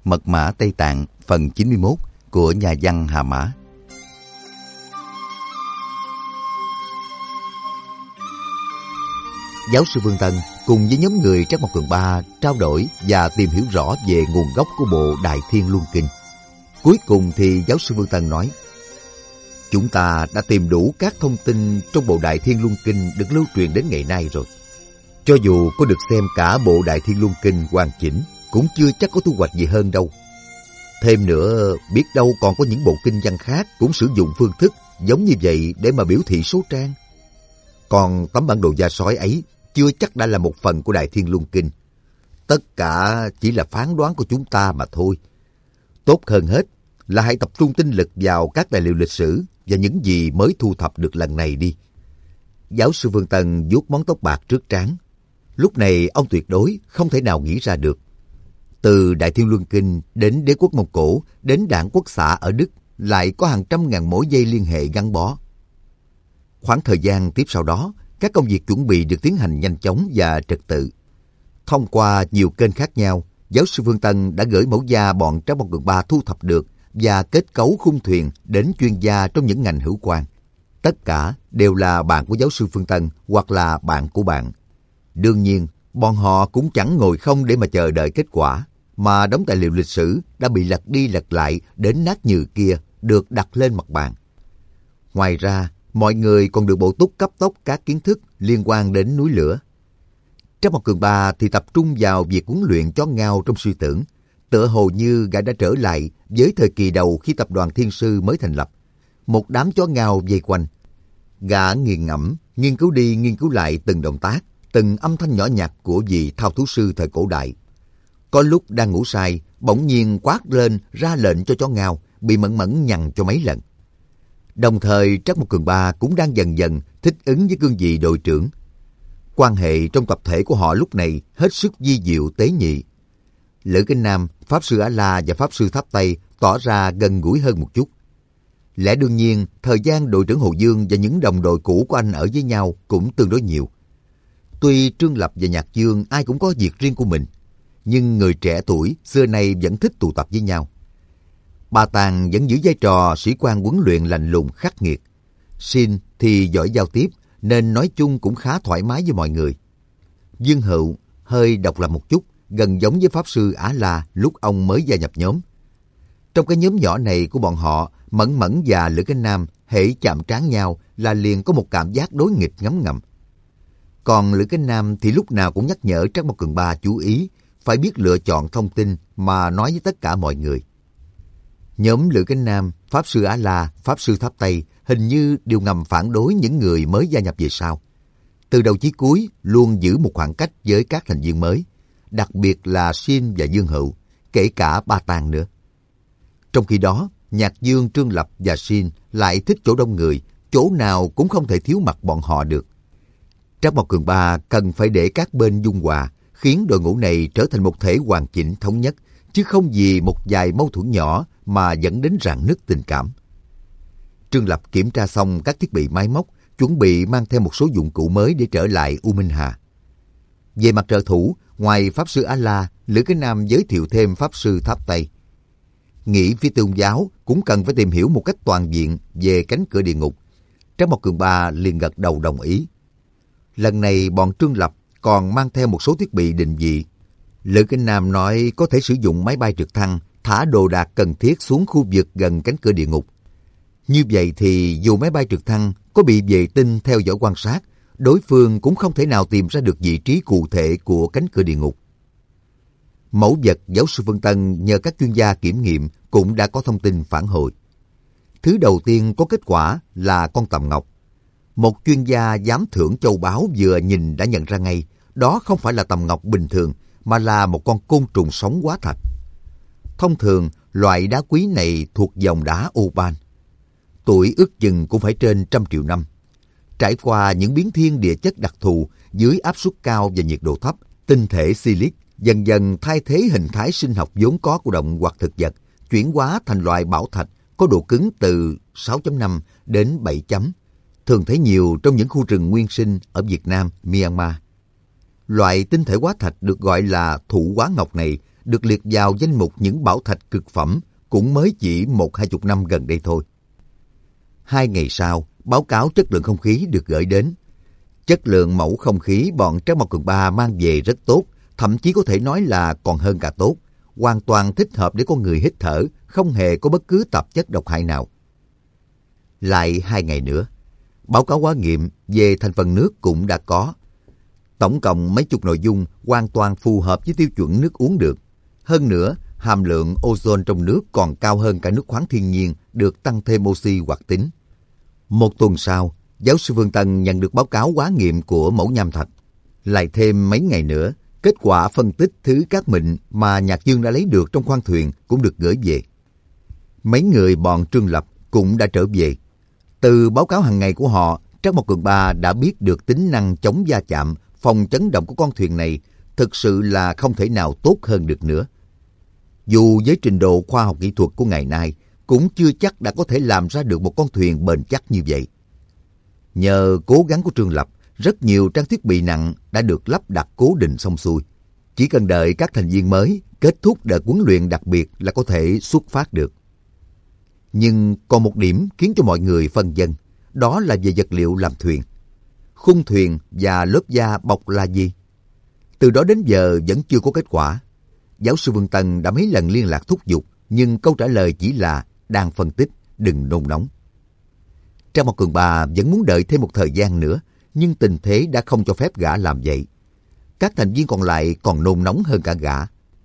Mật mã Tây Tạng phần 91 của nhà văn Hà Mã. Giáo sư Vương Tân cùng với nhóm người Trắc Mộc Cường Ba trao đổi và tìm hiểu rõ về nguồn gốc của bộ Đại Thiên Luân Kinh. Cuối cùng thì giáo sư Vương Tân nói: chúng ta đã tìm đủ các thông tin trong bộ Đại Thiên Luân Kinh được lưu truyền đến ngày nay rồi. Cho dù có được xem cả bộ Đại Thiên Luân Kinh hoàn chỉnh, cũng chưa chắc có thu hoạch gì hơn đâu. Thêm nữa, biết đâu còn có những bộ kinh văn khác cũng sử dụng phương thức giống như vậy để mà biểu thị số trang. Còn tấm bản đồ da sói ấy chưa chắc đã là một phần của Đại Thiên Luân Kinh. Tất cả chỉ là phán đoán của chúng ta mà thôi. Tốt hơn hết là hãy tập trung tinh lực vào các tài liệu lịch sử và những gì mới thu thập được lần này đi. Giáo sư Vương Tân vuốt món tóc bạc trước trán. Lúc này ông tuyệt đối không thể nào nghĩ ra được. Từ Đại Thiên Luân Kinh đến đế quốc Mông Cổ, đến đảng quốc xã ở Đức, lại có hàng trăm ngàn mối dây liên hệ gắn bó. Khoảng thời gian tiếp sau đó, các công việc chuẩn bị được tiến hành nhanh chóng và trật tự. Thông qua nhiều kênh khác nhau, giáo sư Vương Tân đã gửi mẫu da bọn Trắc Mộc Cường Ba thu thập được và kết cấu khung thuyền đến chuyên gia trong những ngành hữu quan. Tất cả đều là bạn của giáo sư Vương Tân hoặc là bạn của bạn. Đương nhiên, bọn họ cũng chẳng ngồi không để mà chờ đợi kết quả, mà đống tài liệu lịch sử đã bị lật đi lật lại đến nát nhừ kia được đặt lên mặt bàn. Ngoài ra, mọi người còn được bổ túc cấp tốc các kiến thức liên quan đến núi lửa. Trắc Mộc Cường Ba thì tập trung vào việc huấn luyện chó ngao trong suy tưởng, tựa hồ như gã đã trở lại với thời kỳ đầu khi tập đoàn Thiên Sư mới thành lập. Một đám chó ngao vây quanh. Gã nghiền ngẫm, nghiên cứu đi nghiên cứu lại từng động tác, từng âm thanh nhỏ nhặt của vị thao thú sư thời cổ đại. Có lúc đang ngủ say, bỗng nhiên quát lên ra lệnh cho chó ngao, bị mẫn mẫn nhằn cho mấy lần. Đồng thời Trắc Mộc Cường Ba cũng đang dần dần thích ứng với cương vị đội trưởng. Quan hệ trong tập thể của họ lúc này hết sức vi diệu tế nhị. Lữ Kinh Nam, Pháp Sư A-La và Pháp Sư Tháp Tây tỏ ra gần gũi hơn một chút. Lẽ đương nhiên, thời gian đội trưởng Hồ Dương và những đồng đội cũ của anh ở với nhau cũng tương đối nhiều. Tuy Trương Lập và Nhạc Dương ai cũng có việc riêng của mình, nhưng người trẻ tuổi xưa nay vẫn thích tụ tập với nhau. Ba Tàng vẫn giữ vai trò sĩ quan huấn luyện lạnh lùng khắc nghiệt. Xin thì giỏi giao tiếp nên nói chung cũng khá thoải mái với mọi người. Dương Hựu hơi độc lập một chút, gần giống với Pháp Sư Á-La lúc ông mới gia nhập nhóm. Trong cái nhóm nhỏ này của bọn họ, Mẫn Mẫn và Lữ Kinh Nam hễ chạm trán nhau là liền có một cảm giác đối nghịch ngấm ngầm. Còn Lữ Kinh Nam thì lúc nào cũng nhắc nhở Trắc Mộc Cường Ba chú ý, phải biết lựa chọn thông tin mà nói với tất cả mọi người. Nhóm Lữ Kinh Nam, Pháp Sư Á-La, Pháp Sư Tháp Tây hình như đều ngầm phản đối những người mới gia nhập về sau. Từ đầu chí cuối luôn giữ một khoảng cách với các thành viên mới, đặc biệt là Xin và Dương Hựu, kể cả Ba Tàng nữa. Trong khi đó, Nhạc Dương, Trương Lập và Xin lại thích chỗ đông người, chỗ nào cũng không thể thiếu mặt bọn họ được. Trắc Mộc Cường Ba cần phải để các bên dung hòa, khiến đội ngũ này trở thành một thể hoàn chỉnh thống nhất, chứ không vì một vài mâu thuẫn nhỏ mà dẫn đến rạn nứt tình cảm. Trương Lập kiểm tra xong các thiết bị máy móc, chuẩn bị mang theo một số dụng cụ mới để trở lại U Minh Hà. Về mặt trợ thủ, ngoài Pháp Sư A-La, Lữ Cái Nam giới thiệu thêm Pháp Sư Tháp Tây. Nghĩ phía tôn giáo cũng cần phải tìm hiểu một cách toàn diện về cánh cửa địa ngục. Trắc Mộc Cường Ba liền gật đầu đồng ý. Lần này bọn Trương Lập còn mang theo một số thiết bị định vị. Lữ Kinh Nam nói có thể sử dụng máy bay trực thăng thả đồ đạc cần thiết xuống khu vực gần cánh cửa địa ngục. Như vậy thì dù máy bay trực thăng có bị vệ tinh theo dõi quan sát, đối phương cũng không thể nào tìm ra được vị trí cụ thể của cánh cửa địa ngục. Mẫu vật giáo sư Vương Tân nhờ các chuyên gia kiểm nghiệm cũng đã có thông tin phản hồi. Thứ đầu tiên có kết quả là con tầm ngọc. Một chuyên gia giám thưởng châu báu vừa nhìn đã nhận ra ngay, đó không phải là tầm ngọc bình thường, mà là một con côn trùng sống hóa thạch. Thông thường, loại đá quý này thuộc dòng đá Opal. Tuổi ước chừng cũng phải trên 100 triệu năm. Trải qua những biến thiên địa chất đặc thù dưới áp suất cao và nhiệt độ thấp, tinh thể silic dần dần thay thế hình thái sinh học vốn có của động hoặc thực vật, chuyển hóa thành loại bảo thạch có độ cứng từ 6.5 đến 7 chấm, thường thấy nhiều trong những khu rừng nguyên sinh ở Việt Nam, Myanmar. Loại tinh thể hóa thạch được gọi là thụ hóa ngọc này được liệt vào danh mục những bảo thạch cực phẩm cũng mới chỉ 10-20 năm gần đây thôi. 2 ngày sau, báo cáo chất lượng không khí được gửi đến. Chất lượng mẫu không khí bọn Trác Mộc Cường Ba mang về rất tốt, thậm chí có thể nói là còn hơn cả tốt, hoàn toàn thích hợp để con người hít thở, không hề có bất cứ tạp chất độc hại nào. Lại 2 ngày nữa, báo cáo hóa nghiệm về thành phần nước cũng đã có. Tổng cộng mấy chục nội dung hoàn toàn phù hợp với tiêu chuẩn nước uống được. Hơn nữa, hàm lượng ozone trong nước còn cao hơn cả nước khoáng thiên nhiên, được tăng thêm oxy hoạt tính. 1 tuần sau, giáo sư Vương Tân nhận được báo cáo hóa nghiệm của mẫu nham thạch. Lại thêm mấy ngày nữa, kết quả phân tích thứ cát mịn mà Nhạc Dương đã lấy được trong khoang thuyền cũng được gửi về. Mấy người bọn Trương Lập cũng đã trở về. Từ báo cáo hàng ngày của họ, Trác Mộc Cường Ba đã biết được tính năng chống va chạm, phòng chấn động của con thuyền này thực sự là không thể nào tốt hơn được nữa. Dù với trình độ khoa học kỹ thuật của ngày nay, cũng chưa chắc đã có thể làm ra được một con thuyền bền chắc như vậy. Nhờ cố gắng của Trương Lập, rất nhiều trang thiết bị nặng đã được lắp đặt cố định xong xuôi. Chỉ cần đợi các thành viên mới kết thúc đợt huấn luyện đặc biệt là có thể xuất phát được. Nhưng còn một điểm khiến cho mọi người phân vân, đó là về vật liệu làm thuyền. Khung thuyền và lớp da bọc là gì? Từ đó đến giờ vẫn chưa có kết quả. Giáo sư Vương Tân đã mấy lần liên lạc thúc giục, nhưng câu trả lời chỉ là đang phân tích, đừng nôn nóng. Trác Mộc Cường Ba vẫn muốn đợi thêm một thời gian nữa, nhưng tình thế đã không cho phép gã làm vậy. Các thành viên còn lại còn nôn nóng hơn cả gã.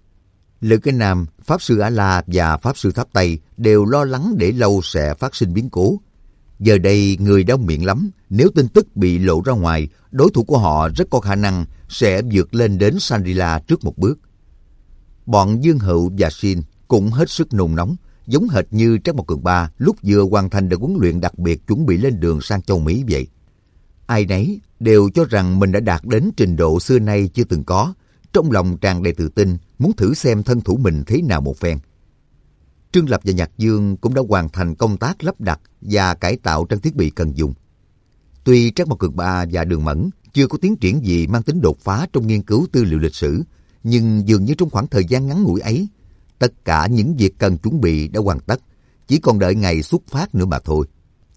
Lữ Cái Nam, Pháp Sư A-La và Pháp Sư Tháp Tây đều lo lắng để lâu sẽ phát sinh biến cố. Giờ đây người đông miệng lắm, nếu tin tức bị lộ ra ngoài, đối thủ của họ rất có khả năng sẽ vượt lên đến Shangri-La trước một bước. Bọn Dương Hựu và Xin cũng hết sức nôn nóng, giống hệt như Trác Mộc Cường Ba lúc vừa hoàn thành đợt huấn luyện đặc biệt chuẩn bị lên đường sang châu Mỹ vậy. Ai nấy đều cho rằng mình đã đạt đến trình độ xưa nay chưa từng có, trong lòng tràn đầy tự tin, muốn thử xem thân thủ mình thế nào một phen. Trương Lập và Nhạc Dương cũng đã hoàn thành công tác lắp đặt và cải tạo trang thiết bị cần dùng. Tuy Trác Mộc Cường Ba và Đường Mẫn chưa có tiến triển gì mang tính đột phá trong nghiên cứu tư liệu lịch sử, nhưng dường như trong khoảng thời gian ngắn ngủi ấy, tất cả những việc cần chuẩn bị đã hoàn tất, chỉ còn đợi ngày xuất phát nữa mà thôi.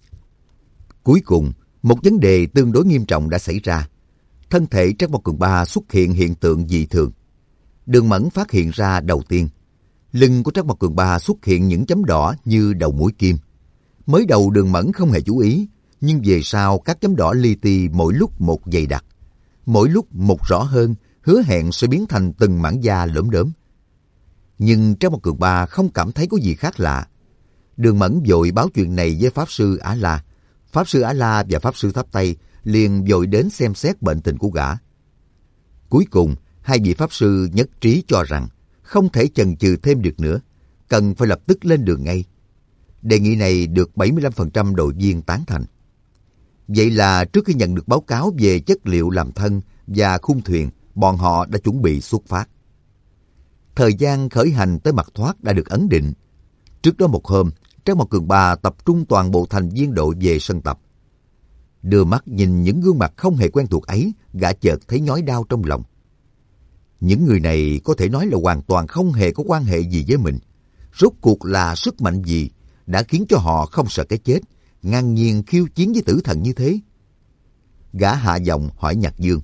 Cuối cùng, một vấn đề tương đối nghiêm trọng đã xảy ra. Thân thể Trác Mộc Cường Ba xuất hiện hiện tượng dị thường. Đường Mẫn phát hiện ra đầu tiên. Lưng của Trác Mộc Cường Ba xuất hiện những chấm đỏ như đầu mũi kim. Mới đầu Đường Mẫn không hề chú ý, nhưng về sau các chấm đỏ li ti mỗi lúc một dày đặc. Mỗi lúc một rõ hơn, hứa hẹn sẽ biến thành từng mảng da lởm đớm. Nhưng Trác Mộc Cường Ba không cảm thấy có gì khác lạ. Đường Mẫn vội báo chuyện này với Pháp Sư A-La. Pháp Sư A-La và Pháp Sư Tháp Tây liền vội đến xem xét bệnh tình của gã. Cuối cùng, hai vị Pháp Sư nhất trí cho rằng không thể chần chừ thêm được nữa, cần phải lập tức lên đường ngay. Đề nghị này được 75% đội viên tán thành. Vậy là trước khi nhận được báo cáo về chất liệu làm thân và khung thuyền, bọn họ đã chuẩn bị xuất phát. Thời gian khởi hành tới Mặt Thoát đã được ấn định. Trước đó một hôm, Trác Mộc Cường Ba tập trung toàn bộ thành viên đội về sân tập. Đưa mắt nhìn những gương mặt không hề quen thuộc ấy, gã chợt thấy nhói đau trong lòng. Những người này có thể nói là hoàn toàn không hề có quan hệ gì với mình. Rốt cuộc là sức mạnh gì đã khiến cho họ không sợ cái chết, ngang nhiên khiêu chiến với tử thần như thế? Gã hạ giọng hỏi Nhạc Dương.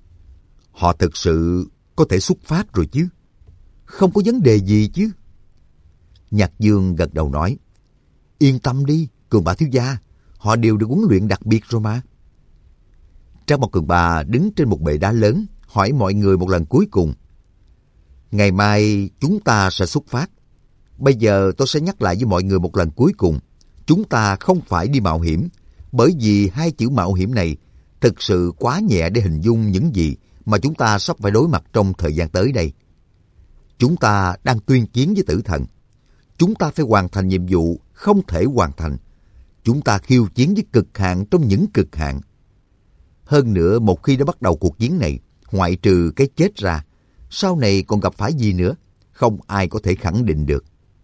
Họ thực sự có thể xuất phát rồi chứ? Không có vấn đề gì chứ? Nhạc Dương gật đầu nói. Yên tâm đi, Cường Ba thiếu gia, họ đều được huấn luyện đặc biệt rồi mà. Trác Mộc Cường Ba đứng trên một bệ đá lớn, hỏi mọi người một lần cuối cùng. Ngày mai chúng ta sẽ xuất phát. Bây giờ tôi sẽ nhắc lại với mọi người một lần cuối cùng. Chúng ta không phải đi mạo hiểm, bởi vì hai chữ mạo hiểm này thực sự quá nhẹ để hình dung những gì mà chúng ta sắp phải đối mặt trong thời gian tới đây. Chúng ta đang tuyên chiến với tử thần. Chúng ta phải hoàn thành nhiệm vụ không thể hoàn thành. Chúng ta khiêu chiến với cực hạn trong những cực hạn. Hơn nữa, một khi đã bắt đầu cuộc chiến này, ngoại trừ cái chết ra, sau này còn gặp phải gì nữa, không ai có thể khẳng định được.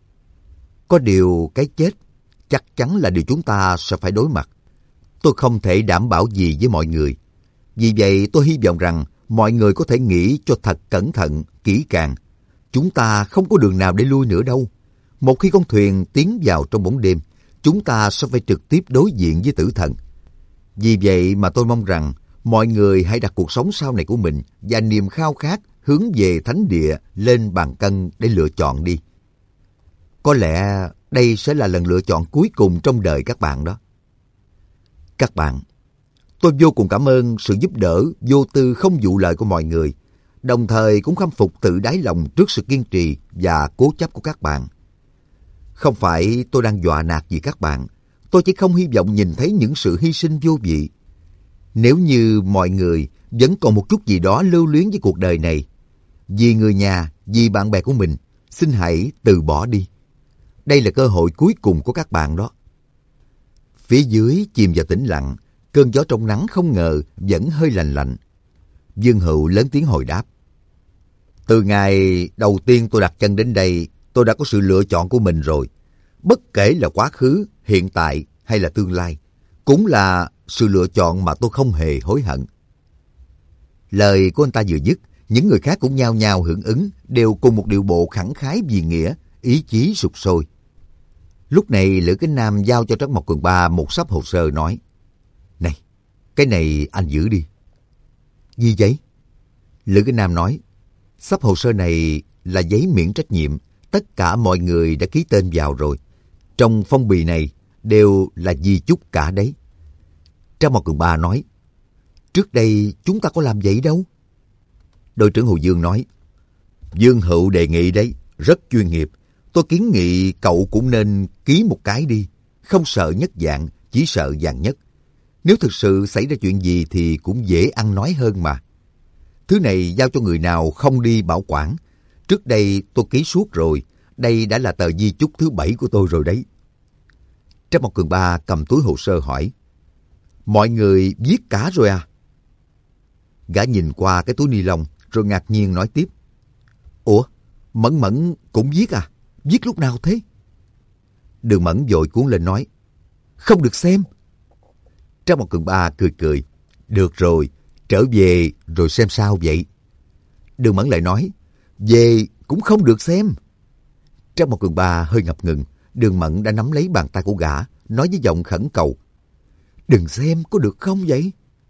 Có điều cái chết chắc chắn là điều chúng ta sẽ phải đối mặt. Tôi không thể đảm bảo gì với mọi người. Vì vậy tôi hy vọng rằng mọi người có thể nghĩ cho thật cẩn thận, kỹ càng. Chúng ta không có đường nào để lui nữa đâu. Một khi con thuyền tiến vào trong bóng đêm, chúng ta sẽ phải trực tiếp đối diện với tử thần. Vì vậy mà tôi mong rằng mọi người hãy đặt cuộc sống sau này của mình và niềm khao khát hướng về thánh địa lên bàn cân để lựa chọn đi. Có lẽ đây sẽ là lần lựa chọn cuối cùng trong đời các bạn đó. Các bạn, tôi vô cùng cảm ơn sự giúp đỡ vô tư không vụ lợi của mọi người, đồng thời cũng khâm phục tự đáy lòng trước sự kiên trì và cố chấp của các bạn. Không phải tôi đang dọa nạt gì các bạn, tôi chỉ không hy vọng nhìn thấy những sự hy sinh vô vị. Nếu như mọi người vẫn còn một chút gì đó lưu luyến với cuộc đời này, vì người nhà, vì bạn bè của mình, xin hãy từ bỏ đi. Đây là cơ hội cuối cùng của các bạn đó. Phía dưới chìm vào tĩnh lặng, cơn gió trong nắng không ngờ vẫn hơi lành lạnh. Dương Hữu lớn tiếng hồi đáp. Từ ngày đầu tiên tôi đặt chân đến đây, tôi đã có sự lựa chọn của mình rồi. Bất kể là quá khứ, hiện tại hay là tương lai, cũng là sự lựa chọn mà tôi không hề hối hận. Lời của anh ta vừa dứt, những người khác cũng nhao nhao hưởng ứng, đều cùng một điệu bộ khẳng khái vì nghĩa, ý chí sục sôi. Lúc này Lữ Kính Nam giao cho Trắc Mộc Cường Ba một xấp hồ sơ nói, này, cái này anh giữ đi. Gì vậy? Lữ Kính Nam nói, xấp hồ sơ này là giấy miễn trách nhiệm, tất cả mọi người đã ký tên vào rồi. Trong phong bì này đều là di chúc cả đấy. Trắc Mộc Cường Ba nói, trước đây chúng ta có làm vậy đâu. Đội trưởng Hồ Dương nói, Dương Hữu đề nghị đấy, rất chuyên nghiệp. Tôi kiến nghị cậu cũng nên ký một cái đi. Không sợ nhất vạn, chỉ sợ vạn nhất. Nếu thực sự xảy ra chuyện gì thì cũng dễ ăn nói hơn mà. Thứ này giao cho người nào không đi bảo quản. Trước đây tôi ký suốt rồi. Đây đã là tờ di chúc thứ 7 của tôi rồi đấy. Trắc Mộc Cường Ba cầm túi hồ sơ hỏi, mọi người viết cả rồi à? Gã nhìn qua cái túi ni lông rồi ngạc nhiên nói tiếp, ủa, Mẫn Mẫn cũng viết à? Viết lúc nào thế? Đường Mẫn vội cuốn lên nói, không được xem. Trắc Mộc Cường Ba cười cười, được rồi, trở về rồi xem sao vậy. Đường Mẫn lại nói, về cũng không được xem. Trắc Mộc Cường Ba hơi ngập ngừng, Đường Mẫn đã nắm lấy bàn tay của gã, nói với giọng khẩn cầu, đừng xem có được không vậy?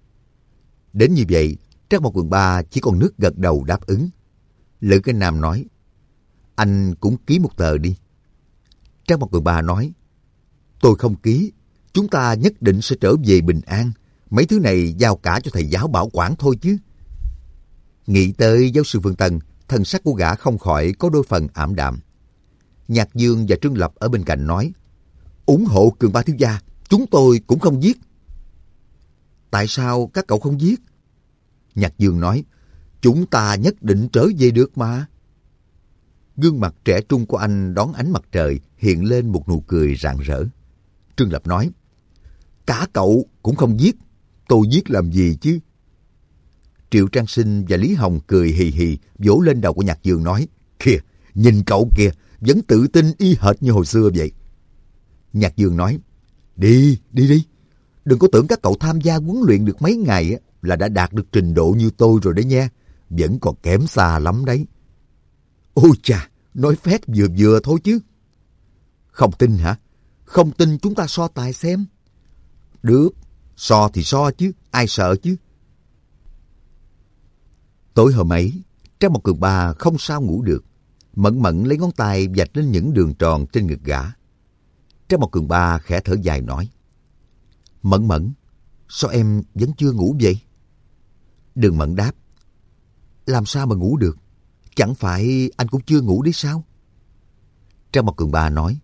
Đến như vậy, Trắc Mộc Cường Ba chỉ còn nước gật đầu đáp ứng. Lữ Kính Nam nói, anh cũng ký một tờ đi. Trắc Mộc Cường Ba nói, tôi không ký, chúng ta nhất định sẽ trở về bình an. Mấy thứ này giao cả cho thầy giáo bảo quản thôi chứ. Nghĩ tới giáo sư Vương Tân, thần sắc của gã không khỏi có đôi phần ảm đạm. Nhạc Dương và Trương Lập ở bên cạnh nói, ủng hộ Cường Ba thiếu gia, chúng tôi cũng không viết. Tại sao các cậu không viết? Nhạc Dương nói, chúng ta nhất định trở về được mà. Gương mặt trẻ trung của anh đón ánh mặt trời hiện lên một nụ cười rạng rỡ. Trương Lập nói, cả cậu cũng không viết, tôi viết làm gì chứ? Triệu Trang Sinh và Lý Hồng cười hì hì vỗ lên đầu của Nhạc Dương nói, kìa, nhìn cậu kìa, vẫn tự tin y hệt như hồi xưa vậy. Nhạc Dương nói, đi. Đừng có tưởng các cậu tham gia huấn luyện được mấy ngày là đã đạt được trình độ như tôi rồi đấy nha. Vẫn còn kém xa lắm đấy. Ôi chà, nói phét vừa thôi chứ. Không tin hả? Không tin chúng ta so tài xem. Được, so thì so chứ, ai sợ chứ. Tối hôm ấy, Trắc Mộc Cường Ba không sao ngủ được. Mẫn Mẫn lấy ngón tay vạch lên những đường tròn trên ngực gã. Trắc Mộc Cường Ba khẽ thở dài nói, Mẫn Mẫn, sao em vẫn chưa ngủ vậy? Đường Mẫn đáp, làm sao mà ngủ được? Chẳng phải anh cũng chưa ngủ đấy sao? Trắc Mộc Cường Ba nói,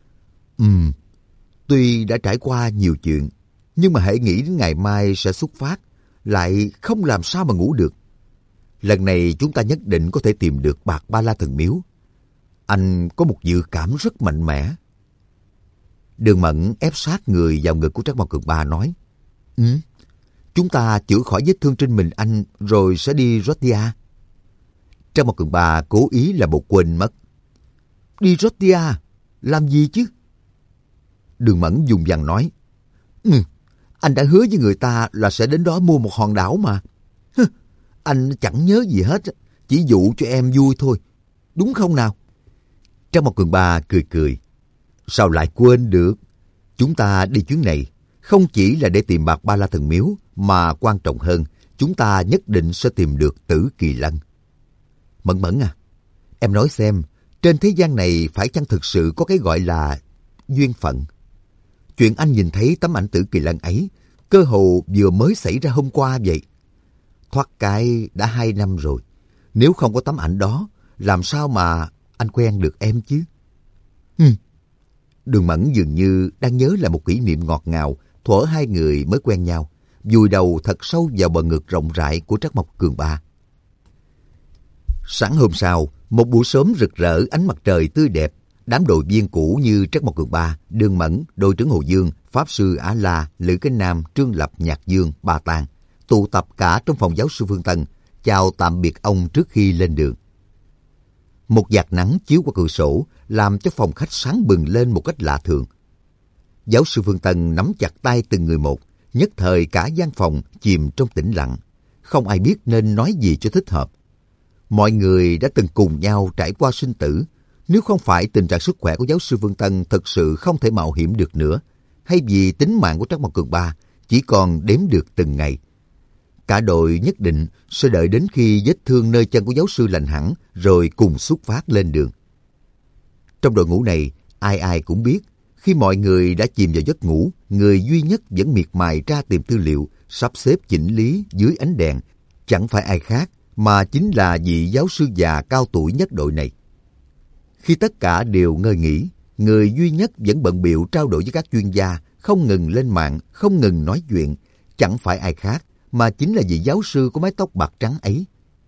tuy đã trải qua nhiều chuyện, nhưng mà hãy nghĩ đến ngày mai sẽ xuất phát, lại không làm sao mà ngủ được. Lần này chúng ta nhất định có thể tìm được Bạc Ba La Thần Miếu. Anh có một dự cảm rất mạnh mẽ. Đường Mẫn ép sát người vào ngực của Trắc Mộc Cường Ba nói, chúng ta chữa khỏi vết thương trên mình anh rồi sẽ đi Rotia. Trắc Mộc Cường Ba cố ý là một quên mất. Đi Rotia? Làm gì chứ? Đường Mẫn dùng dằng nói, anh đã hứa với người ta là sẽ đến đó mua một hòn đảo mà. Anh chẳng nhớ gì hết, chỉ dụ cho em vui thôi. đúng không nào? Trang một Cường Ba cười cười. Sao lại quên được? Chúng ta đi chuyến này không chỉ là để tìm Bạc Ba La Thần Miếu, mà quan trọng hơn, chúng ta nhất định sẽ tìm được Tử Kỳ Lân. Mẫn Mẫn à, em nói xem, trên thế gian này phải chăng thực sự có cái gọi là duyên phận? Chuyện anh nhìn thấy tấm ảnh Tử Kỳ Lân ấy, cơ hồ vừa mới xảy ra hôm qua vậy. Thoát cái đã 2 năm rồi. Nếu không có tấm ảnh đó, làm sao mà anh quen được em chứ? Đường Mẫn dường như đang nhớ lại một kỷ niệm ngọt ngào thuở hai người mới quen nhau, vùi đầu thật sâu vào bờ ngực rộng rãi của Trắc Mộc Cường Ba. Sáng hôm sau, một buổi sớm rực rỡ, ánh mặt trời tươi đẹp, đám đội viên cũ như Trắc Mộc Cường Ba, Đường Mẫn, đội trưởng Hồ Dương, Pháp sư Á La, Lữ Cánh Nam, Trương Lập, Nhạc Dương, Ba Tàng tụ tập cả trong phòng giáo sư Phương Tân, chào tạm biệt ông trước khi lên đường. Một vạt nắng chiếu qua cửa sổ làm cho phòng khách sáng bừng lên một cách lạ thường. Giáo sư Phương Tân nắm chặt tay từng người một, nhất thời cả gian phòng chìm trong tĩnh lặng, không ai biết nên nói gì cho thích hợp. Mọi người đã từng cùng nhau trải qua sinh tử, nếu không phải tình trạng sức khỏe của giáo sư Phương Tân thực sự không thể mạo hiểm được nữa, hay vì tính mạng của Trắc Mộc Cường Ba chỉ còn đếm được từng ngày, cả đội nhất định sẽ đợi đến khi vết thương nơi chân của giáo sư lành hẳn rồi cùng xuất phát lên đường. Trong đội ngũ này, ai ai cũng biết, khi mọi người đã chìm vào giấc ngủ, người duy nhất vẫn miệt mài tra tìm tư liệu, sắp xếp chỉnh lý dưới ánh đèn, chẳng phải ai khác mà chính là vị giáo sư già cao tuổi nhất đội này. Khi tất cả đều ngơi nghỉ, người duy nhất vẫn bận bịu trao đổi với các chuyên gia, không ngừng lên mạng, không ngừng nói chuyện, chẳng phải ai khác mà chính là vị giáo sư có mái tóc bạc trắng ấy.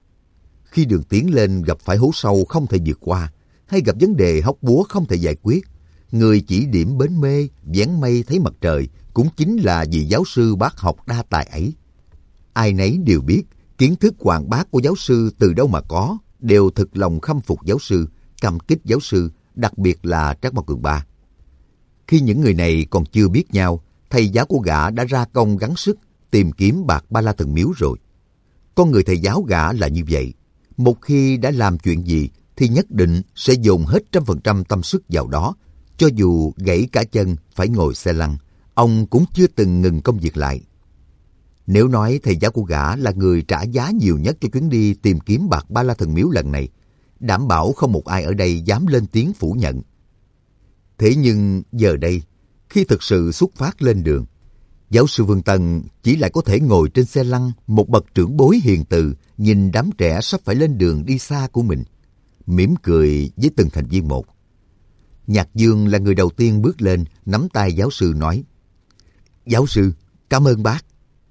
Khi đường tiến lên gặp phải hố sâu không thể vượt qua, hay gặp vấn đề hóc búa không thể giải quyết, người chỉ điểm bến mê, vén mây thấy mặt trời cũng chính là vị giáo sư bác học đa tài ấy. Ai nấy đều biết, kiến thức hoạt bát của giáo sư từ đâu mà có, đều thực lòng khâm phục giáo sư, cảm kích giáo sư, đặc biệt là Trắc Mộc Cường Ba. Khi những người này còn chưa biết nhau, thầy giáo của gã đã ra công gắng sức tìm kiếm Bạc Ba La Thần Miếu rồi. Con người thầy giáo gã là như vậy. Một khi đã làm chuyện gì thì nhất định sẽ dồn hết 100% tâm sức vào đó. Cho dù gãy cả chân phải ngồi xe lăn, ông cũng chưa từng ngừng công việc lại. Nếu nói thầy giáo của gã là người trả giá nhiều nhất cho chuyến đi tìm kiếm Bạc Ba La Thần Miếu lần này, đảm bảo không một ai ở đây dám lên tiếng phủ nhận. Thế nhưng giờ đây, khi thực sự xuất phát lên đường, giáo sư Vương Tân chỉ lại có thể ngồi trên xe lăn, một bậc trưởng bối hiền từ, nhìn đám trẻ sắp phải lên đường đi xa của mình, mỉm cười với từng thành viên một. Nhạc Dương là người đầu tiên bước lên, nắm tay giáo sư nói: "Giáo sư, cảm ơn bác."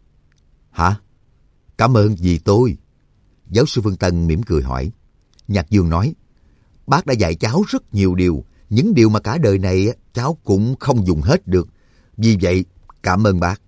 "Hả? Cảm ơn gì tôi?" Giáo sư Vương Tân mỉm cười hỏi. Nhạc Dương nói: "Bác đã dạy cháu rất nhiều điều, những điều mà cả đời này cháu cũng không dùng hết được. Vì vậy, cảm ơn bác."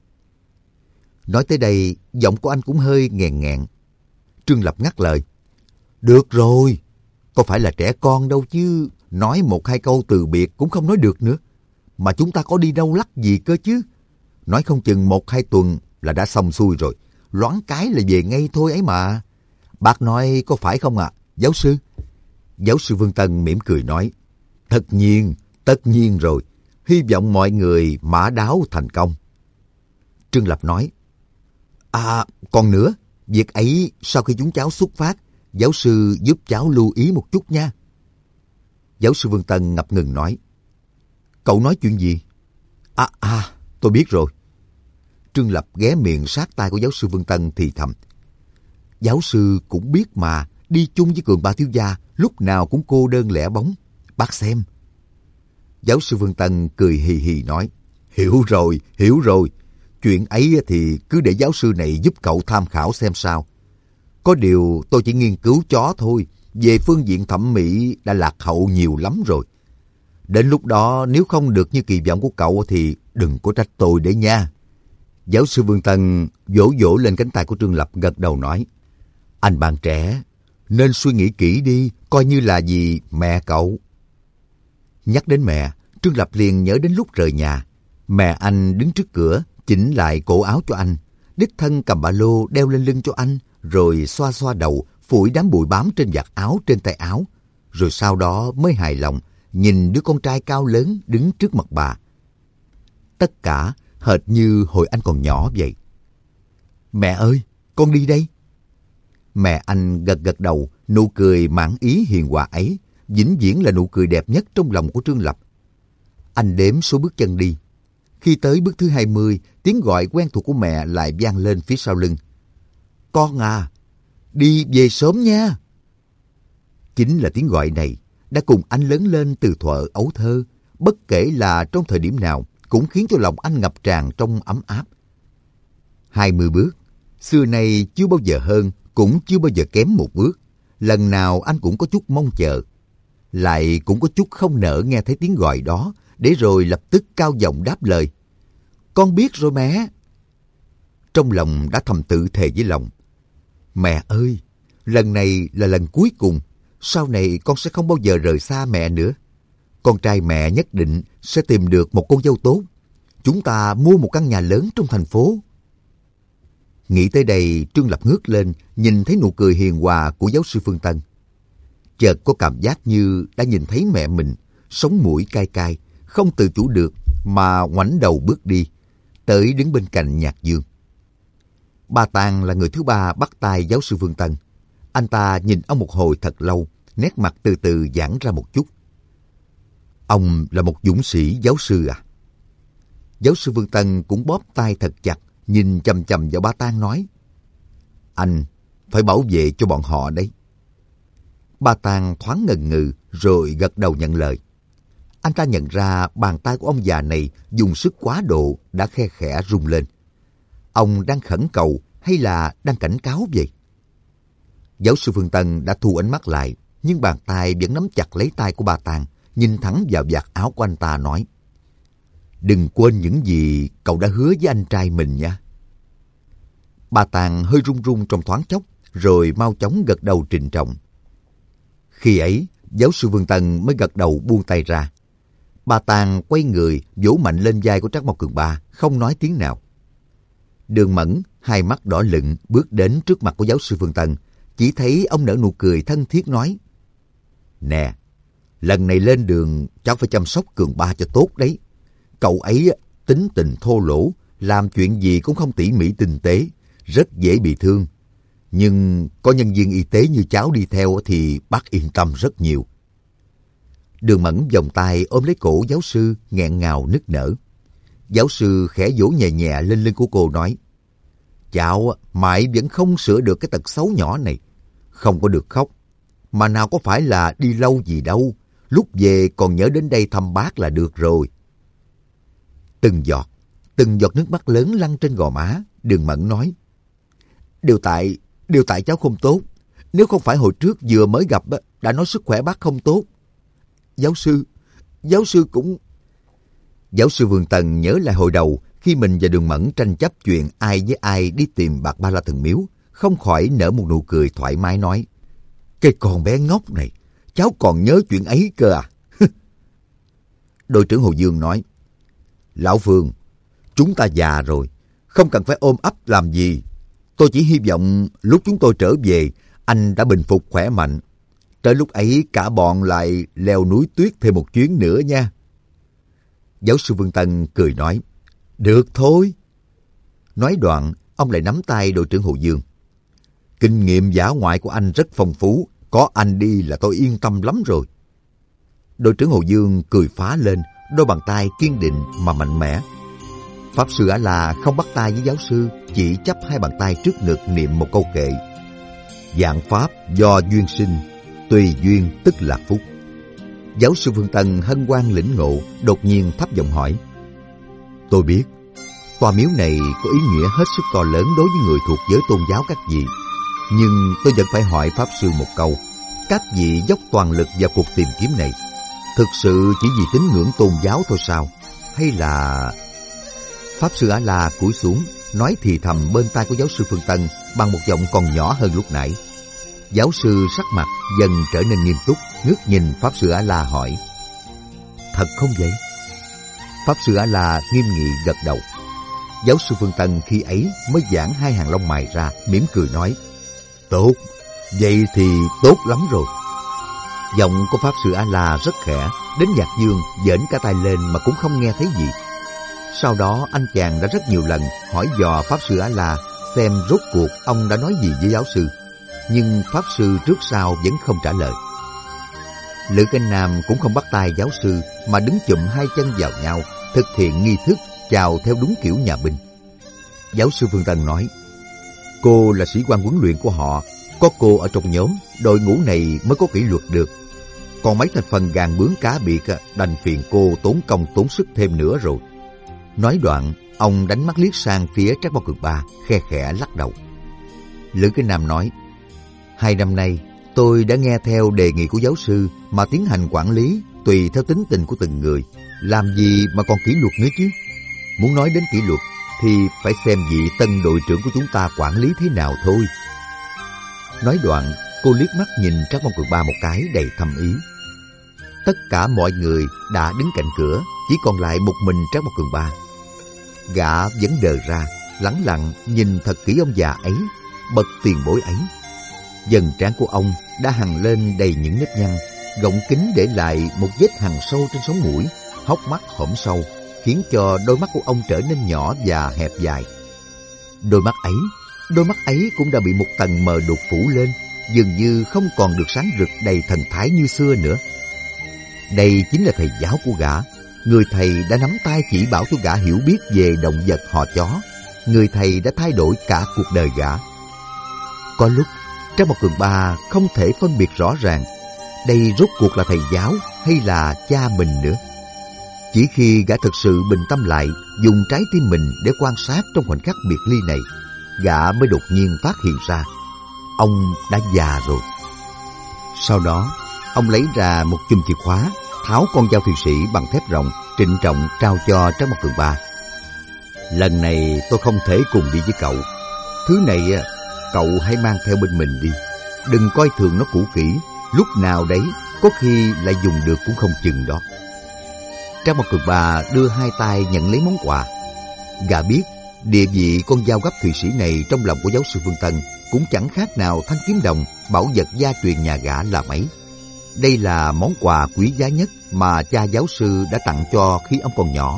Nói tới đây, giọng của anh cũng hơi nghèn nghẹn. Trương Lập ngắt lời: "Được rồi, có phải là trẻ con đâu chứ, nói 1-2 câu từ biệt cũng không nói được nữa. Mà chúng ta có đi đâu lắc gì cơ chứ. Nói không chừng 1-2 tuần là đã xong xuôi rồi, loáng cái là về ngay thôi ấy mà. Bác nói có phải không ạ, giáo sư?" Giáo sư Vương Tân mỉm cười nói: tất nhiên rồi. Hy vọng mọi người mã đáo thành công." Trương Lập nói: Còn nữa, việc ấy sau khi chúng cháu xuất phát, giáo sư giúp cháu lưu ý một chút nha." Giáo sư Vương Tân ngập ngừng nói: "Cậu nói chuyện gì?" Tôi biết rồi." Trương Lập ghé miệng sát tai của giáo sư Vương Tân thì thầm: "Giáo sư cũng biết mà, đi chung với Cường Ba thiếu gia lúc nào cũng cô đơn lẻ bóng. Bác xem." Giáo sư Vương Tân cười hì hì nói: Hiểu rồi. Chuyện ấy thì cứ để giáo sư này giúp cậu tham khảo xem sao. Có điều tôi chỉ nghiên cứu chó thôi, về phương diện thẩm mỹ đã lạc hậu nhiều lắm rồi. Đến lúc đó nếu không được như kỳ vọng của cậu thì đừng có trách tôi đấy nha." Giáo sư Vương Tân vỗ vỗ lên cánh tay của Trương Lập, gật đầu nói: "Anh bạn trẻ, nên suy nghĩ kỹ đi, coi như là vì mẹ cậu." Nhắc đến mẹ, Trương Lập liền nhớ đến lúc rời nhà. Mẹ anh đứng trước cửa, chỉnh lại cổ áo cho anh, đích thân cầm ba lô đeo lên lưng cho anh, rồi xoa xoa đầu, phủi đám bụi bám trên vạt áo trên tay áo. rồi sau đó mới hài lòng nhìn đứa con trai cao lớn đứng trước mặt bà. Tất cả hệt như hồi anh còn nhỏ vậy. Mẹ ơi, con đi đây. Mẹ anh gật gật đầu, nụ cười mãn ý hiền hòa ấy vĩnh viễn là nụ cười đẹp nhất trong lòng của Trương Lập. Anh đếm số bước chân đi. Khi tới bước thứ 20, tiếng gọi quen thuộc của mẹ lại vang lên phía sau lưng. Con à, đi về sớm nha. Chính là tiếng gọi này đã cùng anh lớn lên từ thuở ấu thơ, bất kể là trong thời điểm nào cũng khiến cho lòng anh ngập tràn trong ấm áp. 20 bước, xưa nay chưa bao giờ hơn, cũng chưa bao giờ kém một bước. Lần nào anh cũng có chút mong chờ, lại cũng có chút không nỡ nghe thấy tiếng gọi đó, để rồi lập tức cao giọng đáp lời. Con biết rồi mẹ. Trong lòng đã thầm tự thề với lòng. Mẹ ơi, lần này là lần cuối cùng, sau này con sẽ không bao giờ rời xa mẹ nữa. Con trai mẹ nhất định sẽ tìm được một con dâu tốt. Chúng ta mua một căn nhà lớn trong thành phố. Nghĩ tới đây, Trương Lập ngước lên, nhìn thấy nụ cười hiền hòa của giáo sư Phương Tân. Chợt có cảm giác như đã nhìn thấy mẹ mình, sống mũi cay cay, không tự chủ được mà ngoảnh đầu bước đi, tới đứng bên cạnh Nhạc Dương. Ba Tàng là người thứ ba bắt tay giáo sư Phương Tân. Anh ta nhìn ông một hồi thật lâu, nét mặt từ từ giãn ra một chút. Ông là một dũng sĩ giáo sư à? Giáo sư Phương Tân cũng bóp tay thật chặt, nhìn chằm chằm vào Ba Tàng nói. Anh phải bảo vệ cho bọn họ đấy. Ba Tàng thoáng ngần ngừ rồi gật đầu nhận lời. Anh ta nhận ra bàn tay của ông già này dùng sức quá độ đã khe khẽ rung lên. Ông đang khẩn cầu hay là đang cảnh cáo vậy? Giáo sư Phương Tân đã thu ánh mắt lại, nhưng bàn tay vẫn nắm chặt lấy tay của Ba Tàng, nhìn thẳng vào vạt áo của anh ta nói. Đừng quên những gì cậu đã hứa với anh trai mình nha. Ba Tàng hơi run run trong thoáng chốc, rồi mau chóng gật đầu trịnh trọng. Khi ấy, giáo sư Phương Tân mới gật đầu buông tay ra. Ba Tàng quay người, vỗ mạnh lên vai của Trác Mộc Cường Ba, không nói tiếng nào. Đường Mẫn, hai mắt đỏ lựng, bước đến trước mặt của giáo sư Phương Tân, chỉ thấy ông nở nụ cười thân thiết nói. Nè, lần này lên đường cháu phải chăm sóc Cường Ba cho tốt đấy. Cậu ấy tính tình thô lỗ, làm chuyện gì cũng không tỉ mỉ tinh tế, rất dễ bị thương. Nhưng có nhân viên y tế như cháu đi theo thì bác yên tâm rất nhiều. Đường Mẫn vòng tay ôm lấy cổ giáo sư, nghẹn ngào nức nở. Giáo sư khẽ vỗ nhẹ nhẹ lên lưng của cô nói. Cháu mãi vẫn không sửa được cái tật xấu nhỏ này. Không có được khóc. Mà nào có phải là đi lâu gì đâu. Lúc về còn nhớ đến đây thăm bác là được rồi. Từng giọt nước mắt lớn lăn trên gò má. Đường Mẫn nói. Điều tại cháu không tốt. Nếu không phải hồi trước vừa mới gặp đã nói sức khỏe bác không tốt. Giáo sư cũng... Giáo sư Vương Tần nhớ lại hồi đầu khi mình và Đường Mẫn tranh chấp chuyện ai với ai đi tìm Bạc Ba La Thần Miếu, không khỏi nở một nụ cười thoải mái nói. Cái con bé ngốc này, cháu còn nhớ chuyện ấy cơ à? Đội trưởng Hồ Dương nói. Lão Phương, chúng ta già rồi, không cần phải ôm ấp làm gì. Tôi chỉ hy vọng lúc chúng tôi trở về, anh đã bình phục khỏe mạnh. Tới lúc ấy cả bọn lại leo núi tuyết thêm một chuyến nữa nha. Giáo sư Vương Tân cười nói. Được thôi. Nói đoạn, ông lại nắm tay đội trưởng Hồ Dương. Kinh nghiệm dã ngoại của anh rất phong phú. Có anh đi là tôi yên tâm lắm rồi. Đội trưởng Hồ Dương cười phá lên, đôi bàn tay kiên định mà mạnh mẽ. Pháp sư A-la không bắt tay với giáo sư, chỉ chắp hai bàn tay trước ngực niệm một câu kệ. Vạn pháp do duyên sinh, tùy duyên tức là phúc. Giáo sư Vương Tân hân hoan lĩnh ngộ, đột nhiên thấp giọng hỏi. Tôi biết, tòa miếu này có ý nghĩa hết sức to lớn đối với người thuộc giới tôn giáo các vị. Nhưng tôi vẫn phải hỏi Pháp sư một câu. Các vị dốc toàn lực vào cuộc tìm kiếm này, thực sự chỉ vì tín ngưỡng tôn giáo thôi sao? Hay là... Pháp sư A-la cúi xuống, nói thì thầm bên tai của giáo sư Phương Tân bằng một giọng còn nhỏ hơn lúc nãy. Giáo sư sắc mặt dần trở nên nghiêm túc, ngước nhìn Pháp sư A-la hỏi. Thật không vậy? Pháp sư A-la nghiêm nghị gật đầu. Giáo sư Phương Tân khi ấy mới giãn hai hàng lông mày ra, mỉm cười nói. Tốt, vậy thì tốt lắm rồi. Giọng của Pháp Sư A-la rất khẽ, đến Nhạc Dương giỡn cả tai lên mà cũng không nghe thấy gì. Sau đó anh chàng đã rất nhiều lần hỏi dò Pháp Sư A-la xem rốt cuộc ông đã nói gì với giáo sư. Nhưng Pháp Sư trước sau vẫn không trả lời. Lữ Canh Nam cũng không bắt tay giáo sư mà đứng chụm hai chân vào nhau, thực hiện nghi thức chào theo đúng kiểu nhà binh. Giáo sư Phương Tân nói, cô là sĩ quan huấn luyện của họ, có cô ở trong nhóm, đội ngũ này mới có kỷ luật được. Còn mấy thành phần gàn bướng cá biệt đành phiền cô tốn công tốn sức thêm nữa rồi. Nói đoạn, ông đánh mắt liếc sang phía Trác Mao Cường Ba, khe khẽ lắc đầu. Lữ Kinh Nam nói, 2 năm nay tôi đã nghe theo đề nghị của giáo sư mà tiến hành quản lý tùy theo tính tình của từng người. Làm gì mà còn kỷ luật nữa chứ? Muốn nói đến kỷ luật thì phải xem vị tân đội trưởng của chúng ta quản lý thế nào thôi. Nói đoạn, cô liếc mắt nhìn Trác Mao Cường Ba một cái đầy thâm ý. Tất cả mọi người đã đứng cạnh cửa, chỉ còn lại một mình Trác Mao Cường Ba. Gã vẫn đờ ra, lẳng lặng nhìn thật kỹ ông già ấy, bậc tiền bối ấy. Dần trán của ông đã hằn lên đầy những nếp nhăn, gọng kính để lại một vết hằn sâu trên sống mũi, hốc mắt hõm sâu, khiến cho đôi mắt của ông trở nên nhỏ và hẹp dài. Đôi mắt ấy cũng đã bị một tầng mờ đục phủ lên, dường như không còn được sáng rực đầy thần thái như xưa nữa. Đây chính là thầy giáo của gã, người thầy đã nắm tay chỉ bảo cho gã hiểu biết về động vật họ chó, người thầy đã thay đổi cả cuộc đời gã. Có lúc, Trác Mao Cường Ba không thể phân biệt rõ ràng đây rốt cuộc là thầy giáo hay là cha mình nữa. Chỉ khi gã thực sự bình tâm lại, dùng trái tim mình để quan sát trong khoảnh khắc biệt ly này, gã mới đột nhiên phát hiện ra ông đã già rồi. Sau đó, ông lấy ra một chùm chìa khóa, tháo con dao Thụy Sĩ bằng thép rộng, trịnh trọng trao cho Trác Mao Cường Ba. Lần này tôi không thể cùng đi với cậu. Thứ này cậu hãy mang theo bên mình đi. Đừng coi thường nó cũ kỹ, lúc nào đấy có khi lại dùng được cũng không chừng đó. Trác Mao Cường Ba đưa hai tay nhận lấy món quà. Gã biết địa vị con dao gấp Thụy Sĩ này trong lòng của giáo sư Phương Tân cũng chẳng khác nào thanh kiếm đồng, bảo vật gia truyền nhà gã là mấy. Đây là món quà quý giá nhất mà cha giáo sư đã tặng cho khi ông còn nhỏ.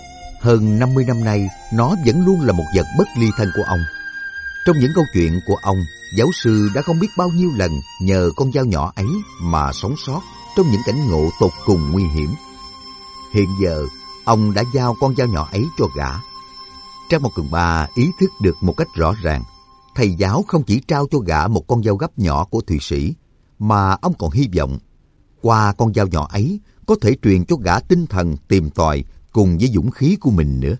Hơn 50 năm nay, nó vẫn luôn là một vật bất ly thân của ông. Trong những câu chuyện của ông, giáo sư đã không biết bao nhiêu lần nhờ con dao nhỏ ấy mà sống sót trong những cảnh ngộ tột cùng nguy hiểm. Hiện giờ, ông đã giao con dao nhỏ ấy cho gã. Trác Mao Cường Ba ý thức được một cách rõ ràng, thầy giáo không chỉ trao cho gã một con dao gấp nhỏ của Thụy Sĩ, mà ông còn hy vọng qua con dao nhỏ ấy có thể truyền cho gã tinh thần tìm tòi cùng với dũng khí của mình nữa.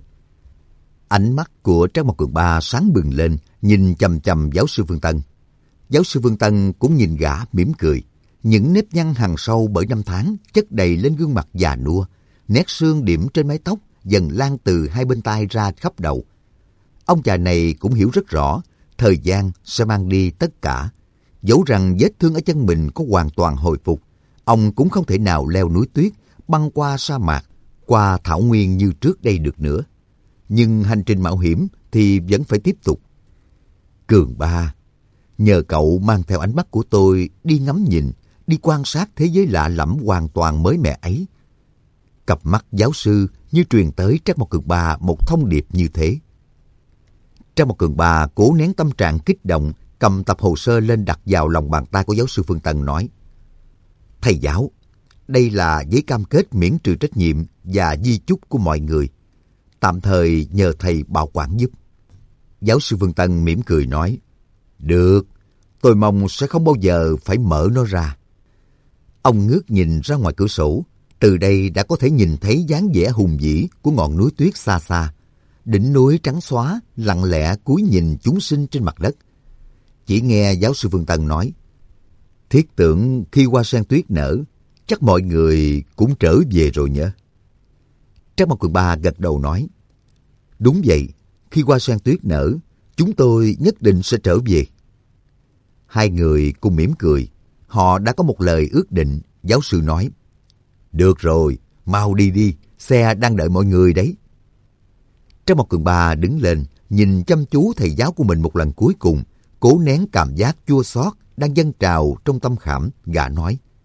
Ánh mắt của Trác Mao Cường Ba sáng bừng lên, nhìn chằm chằm giáo sư Phương Tân. Giáo sư Phương Tân cũng nhìn gã mỉm cười. Những nếp nhăn hằn sâu bởi năm tháng chất đầy lên gương mặt già nua, nét sương điểm trên mái tóc dần lan từ hai bên tai ra khắp đầu. Ông già này cũng hiểu rất rõ, thời gian sẽ mang đi tất cả. Dẫu rằng vết thương ở chân mình có hoàn toàn hồi phục, ông cũng không thể nào leo núi tuyết, băng qua sa mạc, qua thảo nguyên như trước đây được nữa. Nhưng hành trình mạo hiểm thì vẫn phải tiếp tục. Cường Ba, nhờ cậu mang theo ánh mắt của tôi đi ngắm nhìn, đi quan sát thế giới lạ lẫm hoàn toàn mới mẻ ấy. Cặp mắt giáo sư như truyền tới Trác Mao Cường Ba một thông điệp như thế. Trác Mao Cường Ba cố nén tâm trạng kích động, cầm tập hồ sơ lên đặt vào lòng bàn tay của giáo sư Phương Tân nói: Thầy giáo, đây là giấy cam kết miễn trừ trách nhiệm và di chúc của mọi người. Tạm thời nhờ thầy bảo quản giúp. Giáo sư Phương Tân mỉm cười nói: Được, tôi mong sẽ không bao giờ phải mở nó ra. Ông ngước nhìn ra ngoài cửa sổ, từ đây đã có thể nhìn thấy dáng vẻ hùng vĩ của ngọn núi tuyết xa xa. Đỉnh núi trắng xóa, lặng lẽ cúi nhìn chúng sinh trên mặt đất. Chỉ nghe giáo sư Phương Tân nói: Thiết tưởng khi hoa sen tuyết nở, chắc mọi người cũng trở về rồi nhỉ? Trác Mao Cường Ba gật đầu nói: Đúng vậy, khi hoa sen tuyết nở, chúng tôi nhất định sẽ trở về. Hai người cùng mỉm cười. Họ đã có một lời ước định. Giáo sư nói: Được rồi, mau đi đi, xe đang đợi mọi người đấy. Trác Mao Cường Ba đứng lên, nhìn chăm chú thầy giáo của mình một lần cuối cùng, cố nén cảm giác chua xót đang dâng trào trong tâm khảm. Gã nói: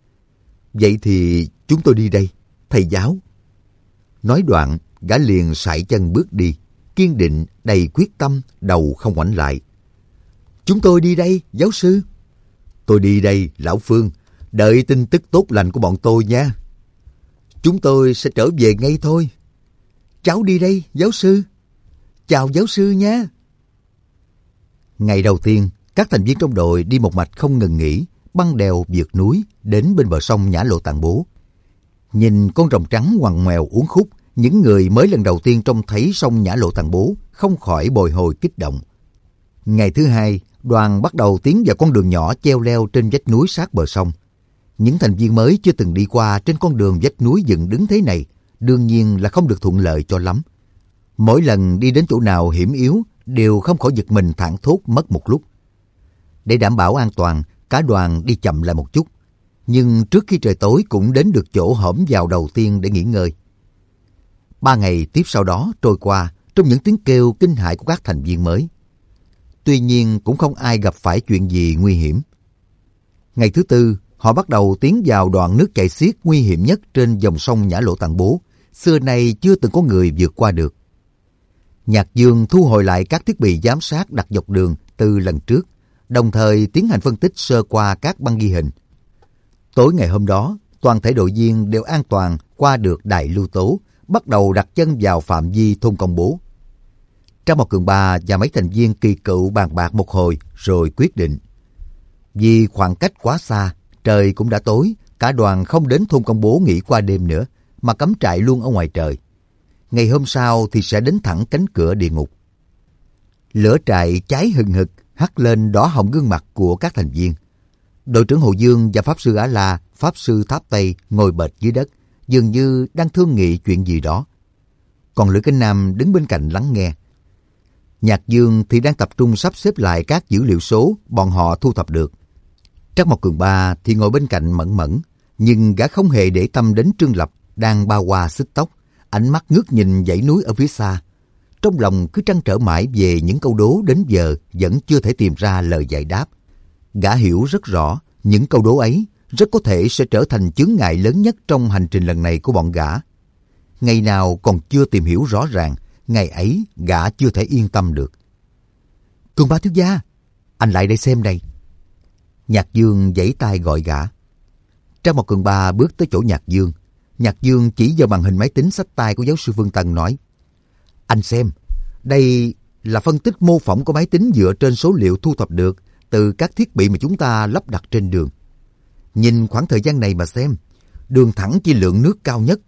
Vậy thì chúng tôi đi đây, thầy giáo. Nói đoạn, gã liền sải chân bước đi, kiên định, đầy quyết tâm, đầu không ngoảnh lại. Chúng tôi đi đây, giáo sư. Tôi đi đây, lão Phương, đợi tin tức tốt lành của bọn tôi nha. Chúng tôi sẽ trở về ngay thôi. Cháu đi đây, giáo sư. Chào giáo sư nha. Ngày đầu tiên, các thành viên trong đội đi một mạch không ngừng nghỉ, băng đèo vượt núi, đến bên bờ sông Nhã Lộ Tạng Bố. Nhìn con rồng trắng ngoằn ngoèo uốn khúc, những người mới lần đầu tiên trông thấy sông Nhã Lộ Tạng Bố không khỏi bồi hồi kích động. Ngày thứ hai, đoàn bắt đầu tiến vào con đường nhỏ treo leo trên vách núi sát bờ sông. Những thành viên mới chưa từng đi qua trên con đường vách núi dựng đứng thế này, đương nhiên là không được thuận lợi cho lắm. Mỗi lần đi đến chỗ nào hiểm yếu, đều không khỏi giật mình thảng thốt mất một lúc. Để đảm bảo an toàn, cả đoàn đi chậm lại một chút. Nhưng trước khi trời tối cũng đến được chỗ hõm vào đầu tiên để nghỉ ngơi. 3 ngày tiếp sau đó trôi qua trong những tiếng kêu kinh hãi của các thành viên mới. Tuy nhiên cũng không ai gặp phải chuyện gì nguy hiểm. Ngày thứ tư, họ bắt đầu tiến vào đoạn nước chảy xiết nguy hiểm nhất trên dòng sông Nhã Lộ Tạng Bố, xưa nay chưa từng có người vượt qua được. Nhạc Dương thu hồi lại các thiết bị giám sát đặt dọc đường từ lần trước, đồng thời tiến hành phân tích sơ qua các băng ghi hình. Tối ngày hôm đó, toàn thể đội viên đều an toàn qua được Đại Lưu Tố, bắt đầu đặt chân vào phạm vi thôn Công Bố. Trang Mộc Cường Ba và mấy thành viên kỳ cựu bàn bạc một hồi rồi quyết định. Vì khoảng cách quá xa, trời cũng đã tối, cả đoàn không đến thôn Công Bố nghỉ qua đêm nữa, mà cắm trại luôn ở ngoài trời. Ngày hôm sau thì sẽ đến thẳng cánh cửa địa ngục. Lửa trại cháy hừng hực, hắt lên đỏ hồng gương mặt của các thành viên. Đội trưởng Hồ Dương và Pháp sư Á La, Pháp sư Tháp Tây ngồi bệt dưới đất, dường như đang thương nghị chuyện gì đó. Còn Lữ Kinh Nam đứng bên cạnh lắng nghe. Nhạc Dương thì đang tập trung sắp xếp lại các dữ liệu số bọn họ thu thập được. Trắc Mộc Cường Ba thì ngồi bên cạnh mẫn mẫn, nhưng gã không hề để tâm đến Trương Lập đang ba hoa xích tóc, ánh mắt ngước nhìn dãy núi ở phía xa. Trong lòng cứ trăn trở mãi về những câu đố đến giờ vẫn chưa thể tìm ra lời giải đáp. Gã hiểu rất rõ những câu đố ấy rất có thể sẽ trở thành chướng ngại lớn nhất trong hành trình lần này của bọn gã. Ngày nào còn chưa tìm hiểu rõ ràng, ngày ấy gã chưa thể yên tâm được. Cường Ba thiếu gia, anh lại đây xem đây. Nhạc Dương giãy tay gọi gã. Trang Mộc Cường Ba bước tới chỗ Nhạc Dương. Nhạc Dương chỉ vào màn hình máy tính xách tay của giáo sư Phương Tân nói: Anh xem, đây là phân tích mô phỏng của máy tính dựa trên số liệu thu thập được từ các thiết bị mà chúng ta lắp đặt trên đường. Nhìn khoảng thời gian này mà xem, đường thẳng chỉ lượng nước cao nhất.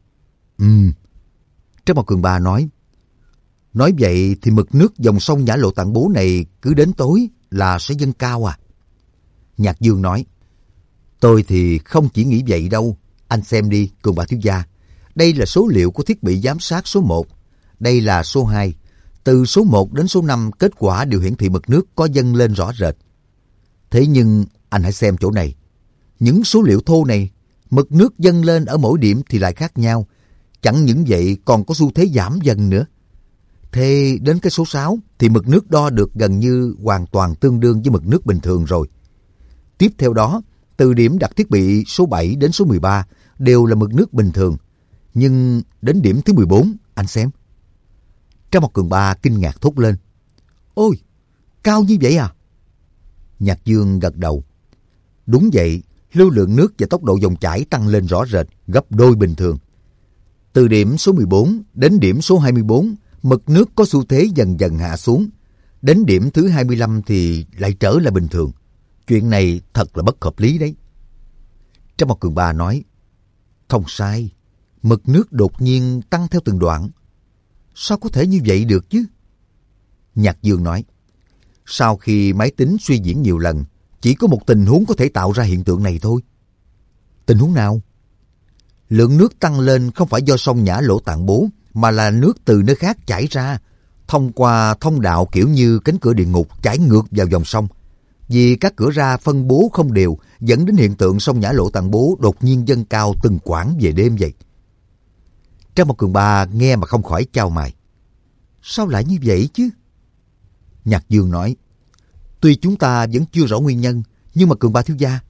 Trang Mộc Cường Ba nói. Nói vậy thì mực nước dòng sông Nhã Lộ Tạng Bố này cứ đến tối là sẽ dâng cao à? Nhạc Dương nói. Tôi thì không chỉ nghĩ vậy đâu. Anh xem đi, Cường Ba thiếu gia. Đây là số liệu của thiết bị giám sát số 1. Đây là số 2. Từ số 1 đến số 5 kết quả đều hiển thị mực nước có dâng lên rõ rệt. Thế nhưng anh hãy xem chỗ này. Những số liệu thô này, mực nước dâng lên ở mỗi điểm thì lại khác nhau. Chẳng những vậy còn có xu thế giảm dần nữa. Thế đến cái số 6 thì mực nước đo được gần như hoàn toàn tương đương với mực nước bình thường rồi. Tiếp theo đó, từ điểm đặt thiết bị số 7 đến số 13 đều là mực nước bình thường. Nhưng đến điểm thứ 14, anh xem. Trang Mộc Cường Ba kinh ngạc thốt lên. Ôi, cao như vậy à? Nhạc Dương gật đầu. Đúng vậy, lưu lượng nước và tốc độ dòng chảy tăng lên rõ rệt, gấp đôi bình thường. Từ điểm số 14 đến điểm số 24, mực nước có xu thế dần dần hạ xuống. Đến điểm thứ 25 thì lại trở lại bình thường. Chuyện này thật là bất hợp lý đấy. Trang Mộc Cường Ba nói. Không sai, mực nước đột nhiên tăng theo từng đoạn. Sao có thể như vậy được chứ? Nhạc Dương nói. Sau khi máy tính suy diễn nhiều lần, chỉ có một tình huống có thể tạo ra hiện tượng này thôi. Tình huống nào? Lượng nước tăng lên không phải do sông Nhã Lộ Tạng Bố, mà là nước từ nơi khác chảy ra, thông qua thông đạo kiểu như cánh cửa địa ngục chảy ngược vào dòng sông. Vì các cửa ra phân bố không đều, dẫn đến hiện tượng sông Nhã Lộ Tạng Bố đột nhiên dâng cao từng quãng về đêm vậy. Trang Mộc Cường Ba nghe mà không khỏi chau mày. Sao lại như vậy chứ? Nhạc Dương nói. Tuy chúng ta vẫn chưa rõ nguyên nhân, nhưng mà Cường Ba thiếu gia,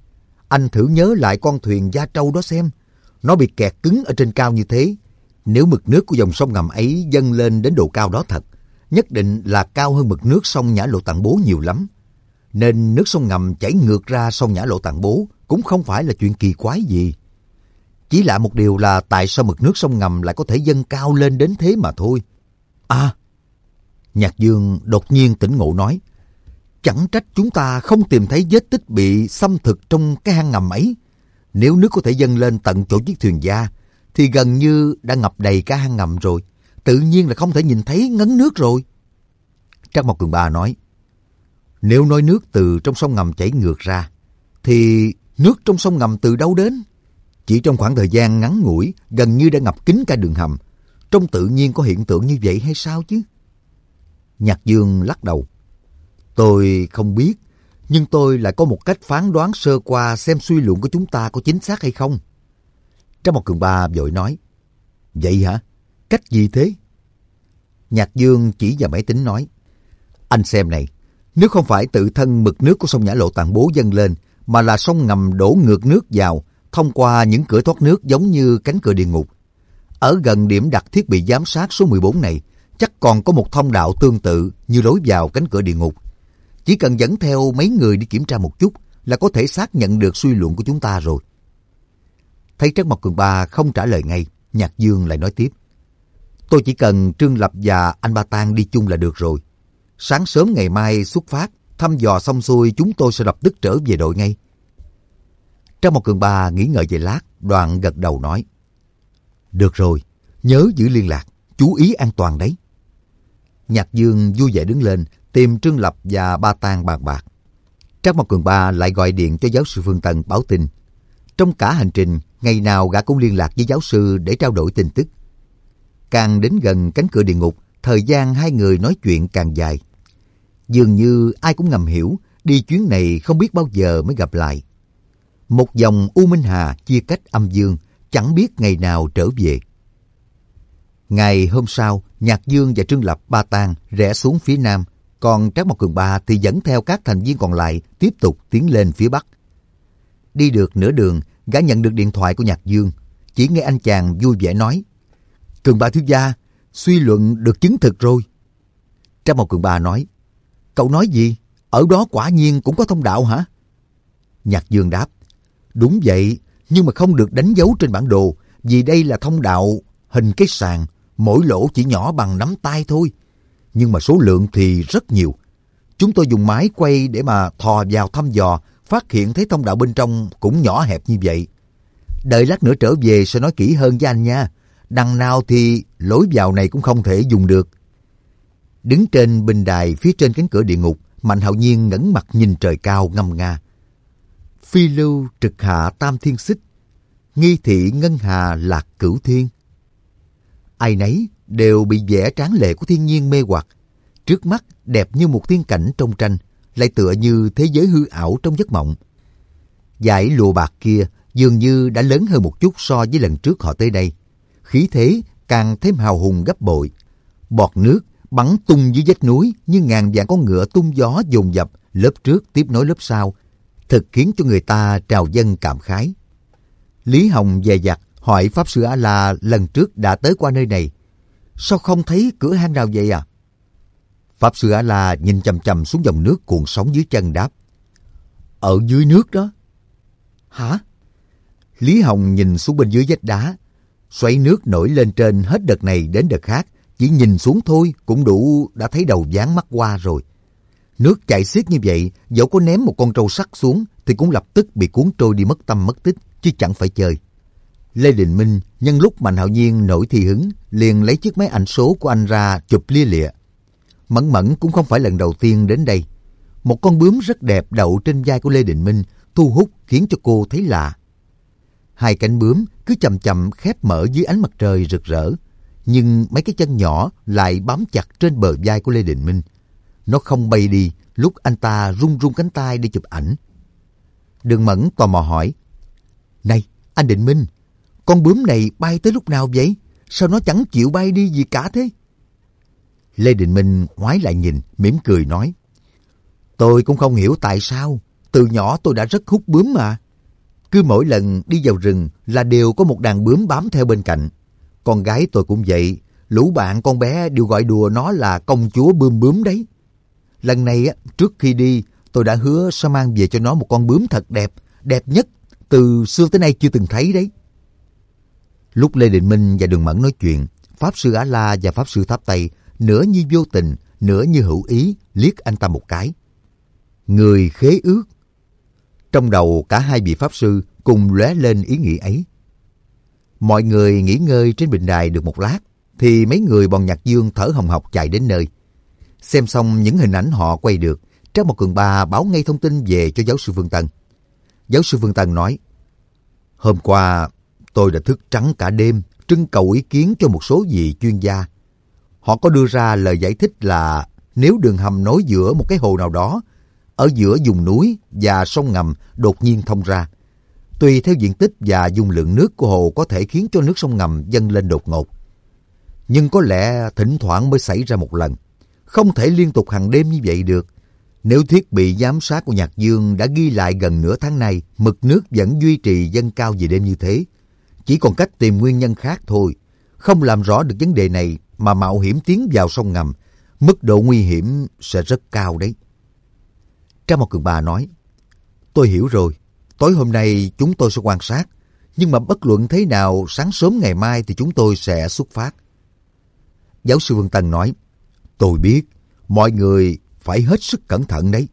Anh thử nhớ lại con thuyền Da Trâu đó xem. Nó bị kẹt cứng ở trên cao như thế. Nếu mực nước của dòng sông ngầm ấy dâng lên đến độ cao đó thật, nhất định là cao hơn mực nước sông Nhã Lộ Tạng Bố nhiều lắm. Nên nước sông ngầm chảy ngược ra sông Nhã Lộ Tạng Bố cũng không phải là chuyện kỳ quái gì. Chỉ lạ một điều là tại sao mực nước sông ngầm lại có thể dâng cao lên đến thế mà thôi. À, Nhạc Dương đột nhiên tỉnh ngộ nói, chẳng trách chúng ta không tìm thấy vết tích bị xâm thực trong cái hang ngầm ấy. Nếu nước có thể dâng lên tận chỗ chiếc thuyền da, thì gần như đã ngập đầy cả hang ngầm rồi. Tự nhiên là không thể nhìn thấy ngấn nước rồi. Trác Mộc Cường Ba nói, nếu nói nước từ trong sông ngầm chảy ngược ra, thì nước trong sông ngầm từ đâu đến? Chỉ trong khoảng thời gian ngắn ngủi, gần như đã ngập kín cả đường hầm. Trong tự nhiên có hiện tượng như vậy hay sao chứ? Nhạc Dương lắc đầu. Tôi không biết, nhưng tôi lại có một cách phán đoán sơ qua xem suy luận của chúng ta có chính xác hay không. Trác Mộc Cường Ba vội nói, vậy hả? Cách gì thế? Nhạc Dương chỉ vào máy tính nói, anh xem này, nếu không phải tự thân mực nước của sông Nhã Lộ Tạng Bố dâng lên, mà là sông ngầm đổ ngược nước vào, thông qua những cửa thoát nước giống như cánh cửa địa ngục. Ở gần điểm đặt thiết bị giám sát số 14 này, chắc còn có một thông đạo tương tự như lối vào cánh cửa địa ngục. Chỉ cần dẫn theo mấy người đi kiểm tra một chút là có thể xác nhận được suy luận của chúng ta rồi. Thấy Trác Mộc Cường Ba không trả lời ngay, Nhạc Dương lại nói tiếp. Tôi chỉ cần Trương Lập và anh Ba Tang đi chung là được rồi. Sáng sớm ngày mai xuất phát, thăm dò xong xuôi chúng tôi sẽ lập tức trở về đội ngay. Trác Mộc Cường Ba nghĩ ngợi vài lát, đoạn gật đầu nói. Được rồi, nhớ giữ liên lạc, chú ý an toàn đấy. Nhạc Dương vui vẻ đứng lên, tìm Trương Lập và Ba Tang bàn bạc. Trác Mộc Cường Ba lại gọi điện cho giáo sư Phương Tân báo tin. Trong cả hành trình, ngày nào gã cũng liên lạc với giáo sư để trao đổi tin tức. Càng đến gần cánh cửa địa ngục, thời gian hai người nói chuyện càng dài. Dường như ai cũng ngầm hiểu, đi chuyến này không biết bao giờ mới gặp lại. Một dòng U Minh Hà chia cách âm dương, chẳng biết ngày nào trở về. Ngày hôm sau, Nhạc Dương và Trương Lập, Ba Tang rẽ xuống phía nam, còn Trác Mộc Cường Ba thì dẫn theo các thành viên còn lại tiếp tục tiến lên phía bắc. Đi được nửa đường, gã nhận được điện thoại của Nhạc Dương. Chỉ nghe anh chàng vui vẻ nói, Cường Ba thiếu gia, suy luận được chứng thực rồi. Trác Mộc Cường Ba nói, cậu nói gì? Ở đó quả nhiên cũng có thông đạo hả? Nhạc Dương đáp, đúng vậy, nhưng mà không được đánh dấu trên bản đồ, vì đây là thông đạo hình cái sàn, mỗi lỗ chỉ nhỏ bằng nắm tay thôi. Nhưng mà số lượng thì rất nhiều. Chúng tôi dùng máy quay để mà thò vào thăm dò, phát hiện thấy thông đạo bên trong cũng nhỏ hẹp như vậy. Đợi lát nữa trở về sẽ nói kỹ hơn với anh nha. Đằng nào thì lối vào này cũng không thể dùng được. Đứng trên bình đài phía trên cánh cửa địa ngục, Mạnh Hạo Nhiên ngẩng mặt nhìn trời cao ngâm nga. Phi lưu trực hạ tam thiên xích, nghi thị ngân hà lạc cửu thiên. Ai nấy đều bị vẻ tráng lệ của thiên nhiên mê hoặc. Trước mắt đẹp như một tiên cảnh trong tranh, lại tựa như thế giới hư ảo trong giấc mộng. Dải lụa bạc kia dường như đã lớn hơn một chút so với lần trước họ tới đây. Khí thế càng thêm hào hùng gấp bội. Bọt nước bắn tung dưới vách núi như ngàn vạn con ngựa tung gió dồn dập, lớp trước tiếp nối lớp sau, thực khiến cho người ta trào dâng cảm khái. Lý Hồng dè dặt hỏi Pháp Sư A-la lần trước đã tới qua nơi này. Sao không thấy cửa hang nào vậy à? Pháp Sư A-la nhìn chằm chằm xuống dòng nước cuộn sóng dưới chân đáp. Ở dưới nước đó. Hả? Lý Hồng nhìn xuống bên dưới vách đá. Xoáy nước nổi lên trên hết đợt này đến đợt khác. Chỉ nhìn xuống thôi cũng đủ đã thấy đầu ván mắt qua rồi. Nước chảy xiết như vậy, dẫu có ném một con trâu sắt xuống thì cũng lập tức bị cuốn trôi đi mất tâm mất tích, chứ chẳng phải chơi. Lê Đình Minh nhân lúc Mạnh Hạo Nhiên nổi thì hứng, liền lấy chiếc máy ảnh số của anh ra chụp lia lịa. Mẫn Mẫn cũng không phải lần đầu tiên đến đây. Một con bướm rất đẹp đậu trên vai của Lê Đình Minh, thu hút khiến cho cô thấy lạ. Hai cánh bướm cứ chậm chậm khép mở dưới ánh mặt trời rực rỡ, nhưng mấy cái chân nhỏ lại bám chặt trên bờ vai của Lê Đình Minh. Nó không bay đi lúc anh ta rung rung cánh tay để chụp ảnh. Đường Mẫn tò mò hỏi, này, anh Định Minh, con bướm này bay tới lúc nào vậy? Sao nó chẳng chịu bay đi gì cả thế? Lê Đình Minh ngoái lại nhìn, mỉm cười nói, tôi cũng không hiểu tại sao. Từ nhỏ tôi đã rất hút bướm mà. Cứ mỗi lần đi vào rừng là đều có một đàn bướm bám theo bên cạnh. Con gái tôi cũng vậy, lũ bạn con bé đều gọi đùa nó là công chúa bướm bướm đấy. Lần này trước khi đi, tôi đã hứa sẽ mang về cho nó một con bướm thật đẹp, đẹp nhất từ xưa tới nay chưa từng thấy đấy. Lúc Lê Định Minh và Đường Mẫn nói chuyện, Pháp Sư Á La và Pháp Sư Tháp Tây nửa như vô tình, nửa như hữu ý liếc anh ta một cái. Người khế ước. Trong đầu cả hai vị Pháp Sư cùng lóe lên ý nghĩ ấy. Mọi người nghỉ ngơi trên bình đài được một lát, thì mấy người bọn Nhạc Dương thở hồng hộc chạy đến nơi. Xem xong những hình ảnh họ quay được, Trác Mộc Cường Ba báo ngay thông tin về cho giáo sư Phương Tân. Giáo sư Phương Tân nói, hôm qua tôi đã thức trắng cả đêm trưng cầu ý kiến cho một số vị chuyên gia. Họ có đưa ra lời giải thích là nếu đường hầm nối giữa một cái hồ nào đó ở giữa vùng núi và sông ngầm đột nhiên thông ra, tùy theo diện tích và dung lượng nước của hồ có thể khiến cho nước sông ngầm dâng lên đột ngột. Nhưng có lẽ thỉnh thoảng mới xảy ra một lần, không thể liên tục hàng đêm như vậy được. Nếu thiết bị giám sát của Nhạc Dương đã ghi lại gần nửa tháng nay mực nước vẫn duy trì dâng cao về đêm như thế, chỉ còn cách tìm nguyên nhân khác thôi. Không làm rõ được vấn đề này mà mạo hiểm tiến vào sông ngầm, mức độ nguy hiểm sẽ rất cao đấy. Trác Mộc Cường Ba nói, tôi hiểu rồi, tối hôm nay chúng tôi sẽ quan sát, nhưng mà bất luận thế nào sáng sớm ngày mai thì chúng tôi sẽ xuất phát. Giáo sư Vương Tân nói, tôi biết, mọi người phải hết sức cẩn thận đấy.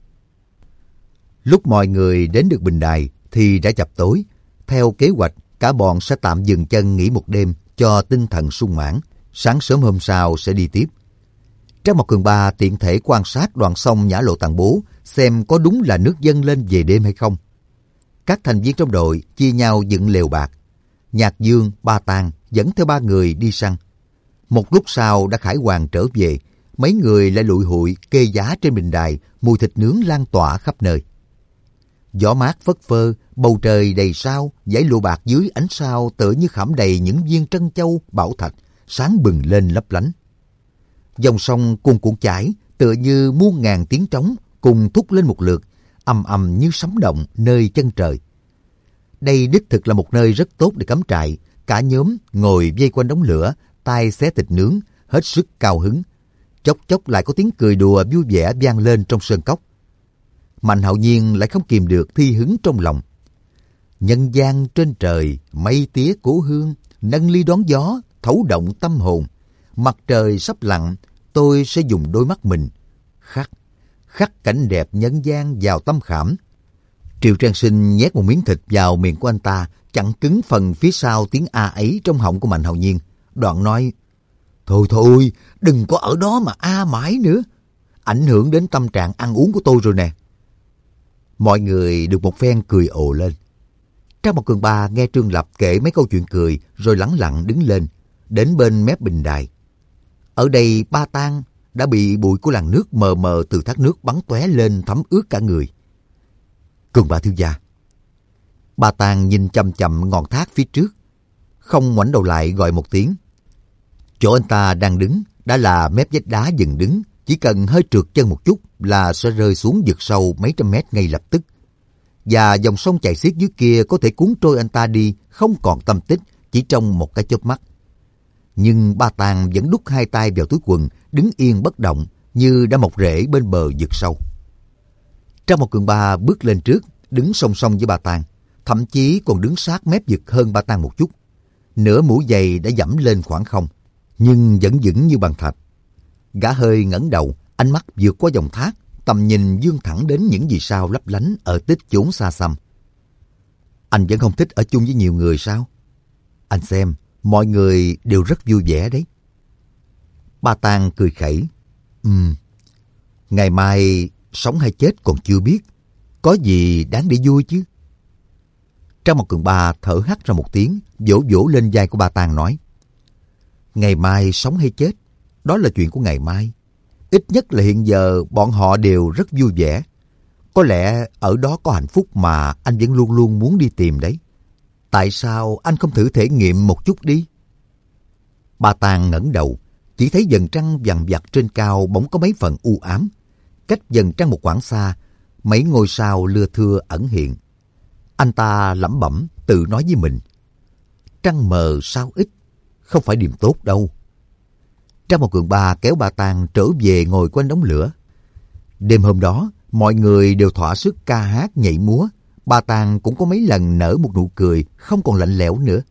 Lúc mọi người đến được bình đài thì đã chập tối. Theo kế hoạch, cả bọn sẽ tạm dừng chân nghỉ một đêm cho tinh thần sung mãn. Sáng sớm hôm sau sẽ đi tiếp. Trác Mộc Cường Ba tiện thể quan sát đoạn sông Nhã Lộ Tàn Bố xem có đúng là nước dâng lên về đêm hay không. Các thành viên trong đội chia nhau dựng lều bạt. Nhạc Dương, Ba Tang dẫn theo 3 người đi săn. Một lúc sau đã khải hoàn trở về, mấy người lại lụi hụi kê giá trên bình đài, mùi thịt nướng lan tỏa khắp nơi. Gió mát phất phơ, bầu trời đầy sao, dãy lụa bạc dưới ánh sao tựa như khảm đầy những viên trân châu, bảo thạch, sáng bừng lên lấp lánh. Dòng sông cuồn cuộn chảy, tựa như muôn ngàn tiếng trống cùng thúc lên một lượt, ầm ầm như sấm động nơi chân trời. Đây đích thực là một nơi rất tốt để cắm trại. Cả nhóm ngồi vây quanh đống lửa, tay xé thịt nướng, hết sức cao hứng. Chốc chốc lại có tiếng cười đùa vui vẻ vang lên trong sơn cốc. Mạnh Hạo Nhiên lại không kìm được thi hứng trong lòng. Nhân gian trên trời, mây tía cố hương, nâng ly đón gió, thấu động tâm hồn. Mặt trời sắp lặn, tôi sẽ dùng đôi mắt mình khắc cảnh đẹp nhân gian vào tâm khảm. Triệu Trang Sinh nhét một miếng thịt vào miệng của anh ta, chặn cứng phần phía sau tiếng a ấy trong họng của Mạnh Hạo Nhiên. Đoạn nói, thôi, đừng có ở đó mà a mãi nữa. Ảnh hưởng đến tâm trạng ăn uống của tôi rồi nè. Mọi người được một phen cười ồ lên. Trác Mộc Cường Ba nghe Trương Lập kể mấy câu chuyện cười rồi lẳng lặng đứng lên, đến bên mép bình đài. Ở đây Ba Tang đã bị bụi của làn nước mờ mờ từ thác nước bắn tóe lên thấm ướt cả người. Cường Ba thiếu gia. Ba Tang nhìn chằm chằm ngọn thác phía trước, không ngoảnh đầu lại gọi một tiếng. Chỗ anh ta đang đứng đã là mép vách đá dựng đứng, chỉ cần hơi trượt chân một chút là sẽ rơi xuống vực sâu mấy trăm mét ngay lập tức. Và dòng sông chảy xiết dưới kia có thể cuốn trôi anh ta đi không còn tâm tích chỉ trong một cái chớp mắt. Nhưng Ba Tang vẫn đút 2 tay vào túi quần, đứng yên bất động như đã mọc rễ bên bờ vực sâu. Trác Mộc Cường Ba bước lên trước, đứng song song với Ba Tang, thậm chí còn đứng sát mép vực hơn Ba Tang một chút. Nửa mũi giày đã dẫm lên khoảng không, nhưng vẫn vững như bằng thạch. Gã hơi ngẩng đầu, ánh mắt vượt qua dòng thác, tầm nhìn vươn thẳng đến những vì sao lấp lánh ở tích chốn xa xăm. Anh vẫn không thích ở chung với nhiều người sao? Anh xem, mọi người đều rất vui vẻ đấy. Ba Tang cười khẩy. Ngày mai sống hay chết còn chưa biết, có gì đáng để vui chứ? Trác Mộc Cường Ba thở hắt ra một tiếng, vỗ vỗ lên vai của Ba Tang nói, ngày mai sống hay chết, đó là chuyện của ngày mai. Ít nhất là hiện giờ bọn họ đều rất vui vẻ. Có lẽ ở đó có hạnh phúc mà anh vẫn luôn luôn muốn đi tìm đấy. Tại sao anh không thử thể nghiệm một chút đi? Ba Tang ngẩng đầu, chỉ thấy vầng trăng vằn vặt trên cao bỗng có mấy phần u ám. Cách vầng trăng một quãng xa, mấy ngôi sao lưa thưa ẩn hiện. Anh ta lẩm bẩm tự nói với mình. Trăng mờ sao ít, không phải điềm tốt đâu. Trang một Cường Ba kéo Ba Tàng trở về ngồi quanh đống lửa. Đêm hôm đó, mọi người đều thỏa sức ca hát nhảy múa. Ba Tàng cũng có mấy lần nở một nụ cười không còn lạnh lẽo nữa.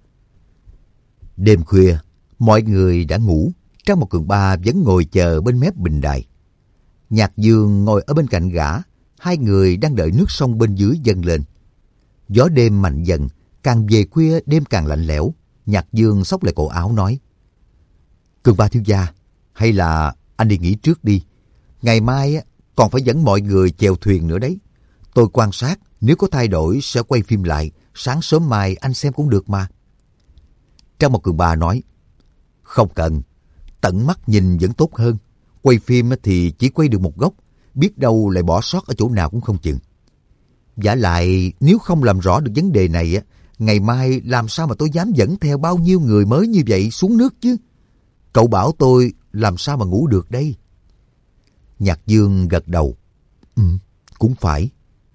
Đêm khuya, mọi người đã ngủ. Trang một Cường Ba vẫn ngồi chờ bên mép bình đài. Nhạc Dương ngồi ở bên cạnh gã. Hai người đang đợi nước sông bên dưới dâng lên. Gió đêm mạnh dần, càng về khuya đêm càng lạnh lẽo. Nhạc Dương xốc lại cổ áo nói: Cường Ba thiếu gia, hay là anh đi nghỉ trước đi. Ngày mai còn phải dẫn mọi người chèo thuyền nữa đấy. Tôi quan sát, nếu có thay đổi sẽ quay phim lại. Sáng sớm mai anh xem cũng được mà. Trang một Cường Ba nói: Không cần, tận mắt nhìn vẫn tốt hơn. Quay phim thì chỉ quay được một góc, biết đâu lại bỏ sót ở chỗ nào cũng không chừng. Vả lại, nếu không làm rõ được vấn đề này, ngày mai làm sao mà tôi dám dẫn theo bao nhiêu người mới như vậy xuống nước chứ? Cậu bảo tôi làm sao mà ngủ được đây? Nhạc Dương gật đầu. Cũng phải.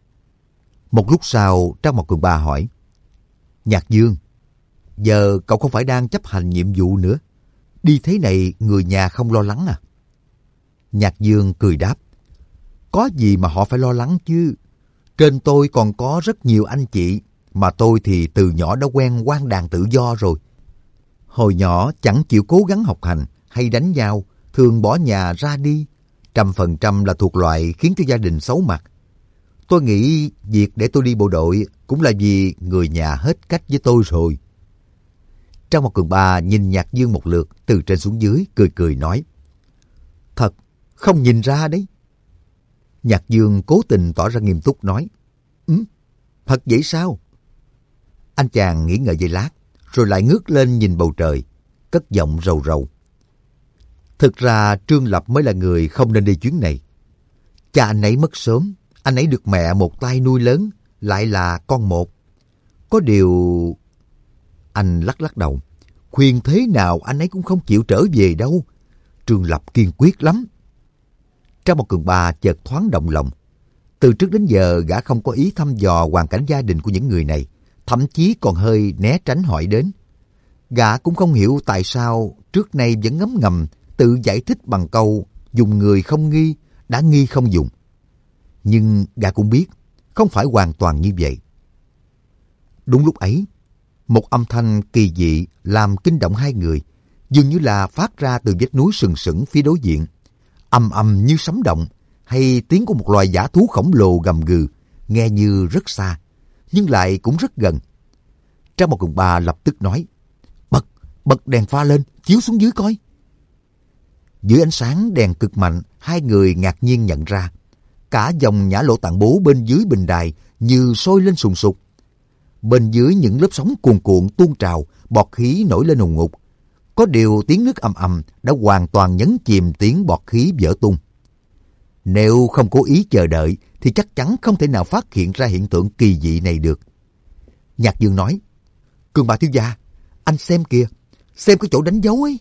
Một lúc sau, Trang một Cường Ba hỏi: Nhạc Dương, giờ cậu không phải đang chấp hành nhiệm vụ nữa. Đi thế này người nhà không lo lắng à? Nhạc Dương cười đáp: Có gì mà họ phải lo lắng chứ. Trên tôi còn có rất nhiều anh chị, mà tôi thì từ nhỏ đã quen hoang đàn tự do rồi. Hồi nhỏ chẳng chịu cố gắng học hành hay đánh nhau, thường bỏ nhà ra đi. 100% là thuộc loại khiến cho gia đình xấu mặt. Tôi nghĩ việc để tôi đi bộ đội cũng là vì người nhà hết cách với tôi rồi. Trang một Cường Ba nhìn Nhạc Dương một lượt từ trên xuống dưới, cười cười nói: Thật, không nhìn ra đấy. Nhạc Dương cố tình tỏ ra nghiêm túc nói: Thật vậy sao? Anh chàng nghĩ ngợi giây lát, rồi lại ngước lên nhìn bầu trời, cất giọng rầu rầu: Thực ra Trương Lập mới là người không nên đi chuyến này. Cha anh ấy mất sớm, anh ấy được mẹ một tay nuôi lớn, lại là con một. Có điều... Anh lắc lắc đầu, khuyên thế nào anh ấy cũng không chịu trở về đâu. Trương Lập kiên quyết lắm. Trang một Cường Ba chợt thoáng động lòng. Từ trước đến giờ gã không có ý thăm dò hoàn cảnh gia đình của những người này, thậm chí còn hơi né tránh hỏi đến. Gã cũng không hiểu tại sao trước nay vẫn ngấm ngầm tự giải thích bằng câu dùng người không nghi, đã nghi không dùng. Nhưng gã cũng biết không phải hoàn toàn như vậy. Đúng lúc ấy, một âm thanh kỳ dị làm kinh động hai người, dường như là phát ra từ vách núi sừng sững phía đối diện. Ầm ầm như sấm động, hay tiếng của một loài dã thú khổng lồ gầm gừ, nghe như rất xa, nhưng lại cũng rất gần. Trang một Cường Ba lập tức nói: Bật đèn pha lên, chiếu xuống dưới coi. Dưới ánh sáng đèn cực mạnh, hai người ngạc nhiên nhận ra cả dòng Nhã Lộ Tạng Bố bên dưới bình đài như sôi lên sùng sục. Bên dưới những lớp sóng cuồn cuộn tuôn trào, bọt khí nổi lên ùn ùn. Có điều tiếng nước ầm ầm đã hoàn toàn nhấn chìm tiếng bọt khí vỡ tung. Nếu không cố ý chờ đợi thì chắc chắn không thể nào phát hiện ra hiện tượng kỳ dị này được. Nhạc Dương nói: Cường Ba thiếu gia, anh xem kìa, xem cái chỗ đánh dấu ấy.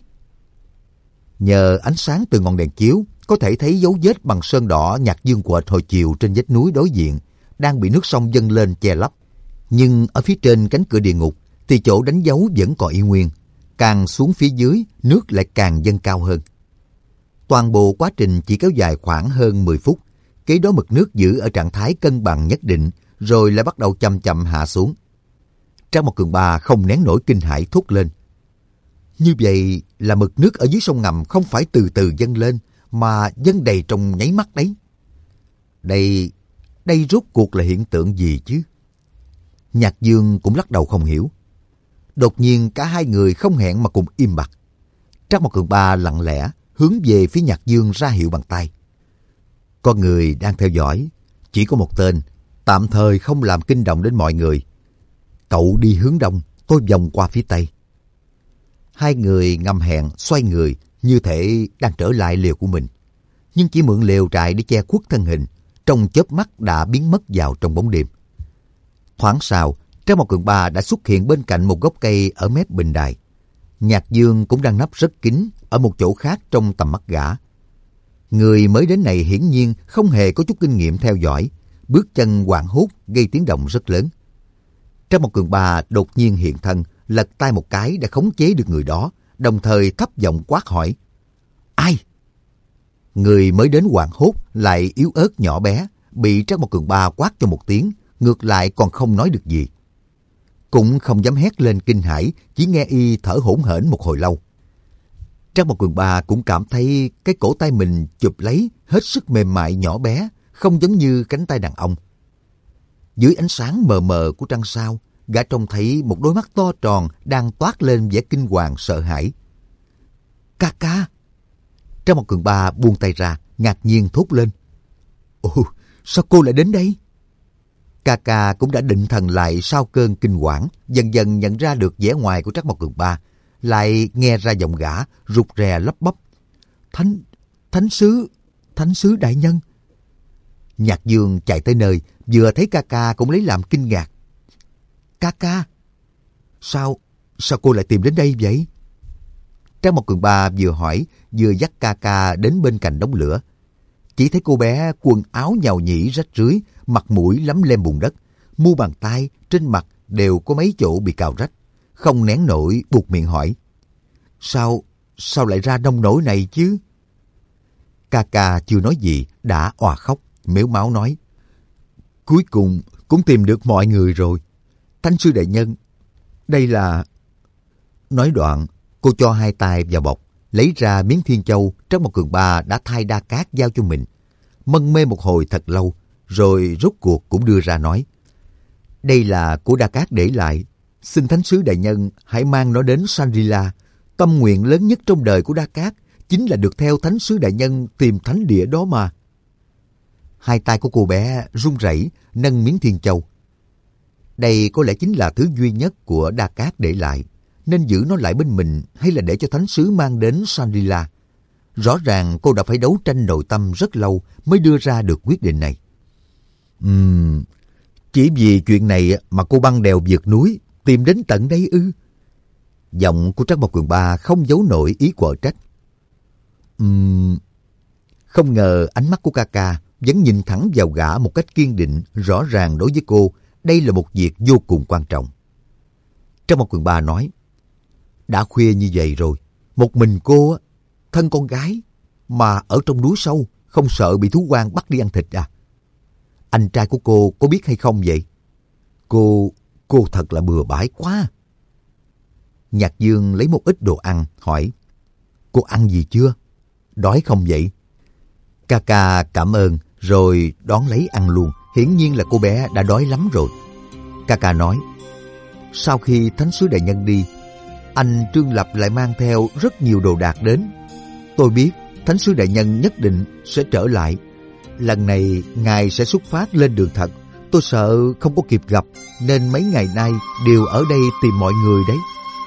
Nhờ ánh sáng từ ngọn đèn chiếu, có thể thấy dấu vết bằng sơn đỏ Nhạc Dương quệt hồi chiều trên vách núi đối diện, đang bị nước sông dâng lên che lấp. Nhưng ở phía trên cánh cửa địa ngục thì chỗ đánh dấu vẫn còn y nguyên. Càng xuống phía dưới, nước lại càng dâng cao hơn. Toàn bộ quá trình chỉ kéo dài khoảng hơn 10 phút. Kế đó mực nước giữ ở trạng thái cân bằng nhất định, rồi lại bắt đầu chậm chậm hạ xuống. Trang một Cường Ba không nén nổi kinh hãi thốt lên: Như vậy là mực nước ở dưới sông ngầm không phải từ từ dâng lên, mà dâng đầy trong nháy mắt đấy. Đây rốt cuộc là hiện tượng gì chứ? Nhạc Dương cũng lắc đầu không hiểu. Đột nhiên cả hai người không hẹn mà cùng im bặt. Trang một Cường Ba lặng lẽ hướng về phía Nhạc Dương ra hiệu bằng tay. Có người đang theo dõi, chỉ có một tên, tạm thời không làm kinh động đến mọi người. Cậu đi hướng đông, tôi vòng qua phía tây. Hai người ngầm hẹn xoay người, như thể đang trở lại lều của mình. Nhưng chỉ mượn lều trại để che khuất thân hình, trong chớp mắt đã biến mất vào trong bóng đêm. Thoáng sau, Trang một Cường Ba đã xuất hiện bên cạnh một gốc cây ở mép bình đài. Nhạc Dương cũng đang nấp rất kín ở một chỗ khác trong tầm mắt gã. Người mới đến này hiển nhiên không hề có chút kinh nghiệm theo dõi, bước chân hoảng hốt gây tiếng động rất lớn. Trang một Cường Ba đột nhiên hiện thân, lật tay một cái đã khống chế được người đó, đồng thời thấp giọng quát hỏi: Ai? Người mới đến hoảng hốt lại yếu ớt nhỏ bé, bị Trang một Cường Ba quát cho một tiếng, ngược lại còn không nói được gì. Cũng không dám hét lên kinh hãi, chỉ nghe y thở hổn hển một hồi lâu. Trang một Cường Ba cũng cảm thấy cái cổ tay mình chụp lấy hết sức mềm mại nhỏ bé, không giống như cánh tay đàn ông. Dưới ánh sáng mờ mờ của trăng sao, gã trông thấy một đôi mắt to tròn đang toát lên vẻ kinh hoàng sợ hãi. Ca ca! Trang một Cường Ba buông tay ra, ngạc nhiên thốt lên: Ồ, sao cô lại đến đây? Ca ca cũng đã định thần lại sau cơn kinh hoàng, dần dần nhận ra được vẻ ngoài của Trác Mộc Cường Ba, lại nghe ra giọng gã rụt rè lắp bắp: Thánh sứ đại nhân. Nhạc Dương chạy tới nơi, vừa thấy ca ca cũng lấy làm kinh ngạc. Ca ca, sao cô lại tìm đến đây vậy? Trác Mộc Cường Ba vừa hỏi, vừa dắt ca ca đến bên cạnh đống lửa. Chỉ thấy cô bé quần áo nhàu nhĩ rách rưới, mặt mũi lấm lem bùn đất, mu bàn tay trên mặt đều có mấy chỗ bị cào rách, không nén nổi buột miệng hỏi: Sao lại ra nông nổi này chứ? Ca ca chưa nói gì đã òa khóc, mếu máo nói: Cuối cùng cũng tìm được mọi người rồi. Thánh sư đại nhân, đây là... Nói đoạn, cô cho hai tay vào bọc, lấy ra miếng thiên châu Trác Mộc Cường Ba đã thay đa cát giao cho mình. Mân mê một hồi thật lâu, rồi rốt cuộc cũng đưa ra nói: Đây là của Đa Cát để lại. Xin Thánh sứ đại nhân hãy mang nó đến Shangri-La. Tâm nguyện lớn nhất trong đời của Đa Cát chính là được theo Thánh sứ đại nhân tìm thánh địa đó mà. Hai tay của cô bé run rẩy nâng miếng thiên châu. Đây có lẽ chính là thứ duy nhất của Đa Cát để lại, nên giữ nó lại bên mình hay là để cho thánh sứ mang đến Shangri-La? Rõ ràng cô đã phải đấu tranh nội tâm rất lâu mới đưa ra được quyết định này. Chỉ vì chuyện này mà cô băng đèo vượt núi tìm đến tận đây ư? Giọng của Trác Mộc Cường Ba không giấu nổi ý quở trách. Không ngờ ánh mắt của ca ca vẫn nhìn thẳng vào gã một cách kiên định, rõ ràng đối với cô đây là một việc vô cùng quan trọng. Trác Mộc Cường Ba nói: Đã khuya như vậy rồi, một mình cô, thân con gái, mà ở trong núi sâu, không sợ bị thú hoang bắt đi ăn thịt à? Anh trai của cô có biết hay không vậy? Cô thật là bừa bãi quá. Nhạc Dương lấy một ít đồ ăn, hỏi: Cô ăn gì chưa? Đói không vậy? Ca ca cảm ơn, rồi đón lấy ăn luôn. Hiển nhiên là cô bé đã đói lắm rồi. Ca ca nói: Sau khi thánh sứ đại nhân đi, anh Trương Lập lại mang theo rất nhiều đồ đạc đến. Tôi biết thánh sứ đại nhân nhất định sẽ trở lại. Lần này ngài sẽ xuất phát lên đường thật. Tôi sợ không có kịp gặp, nên mấy ngày nay đều ở đây tìm mọi người đấy.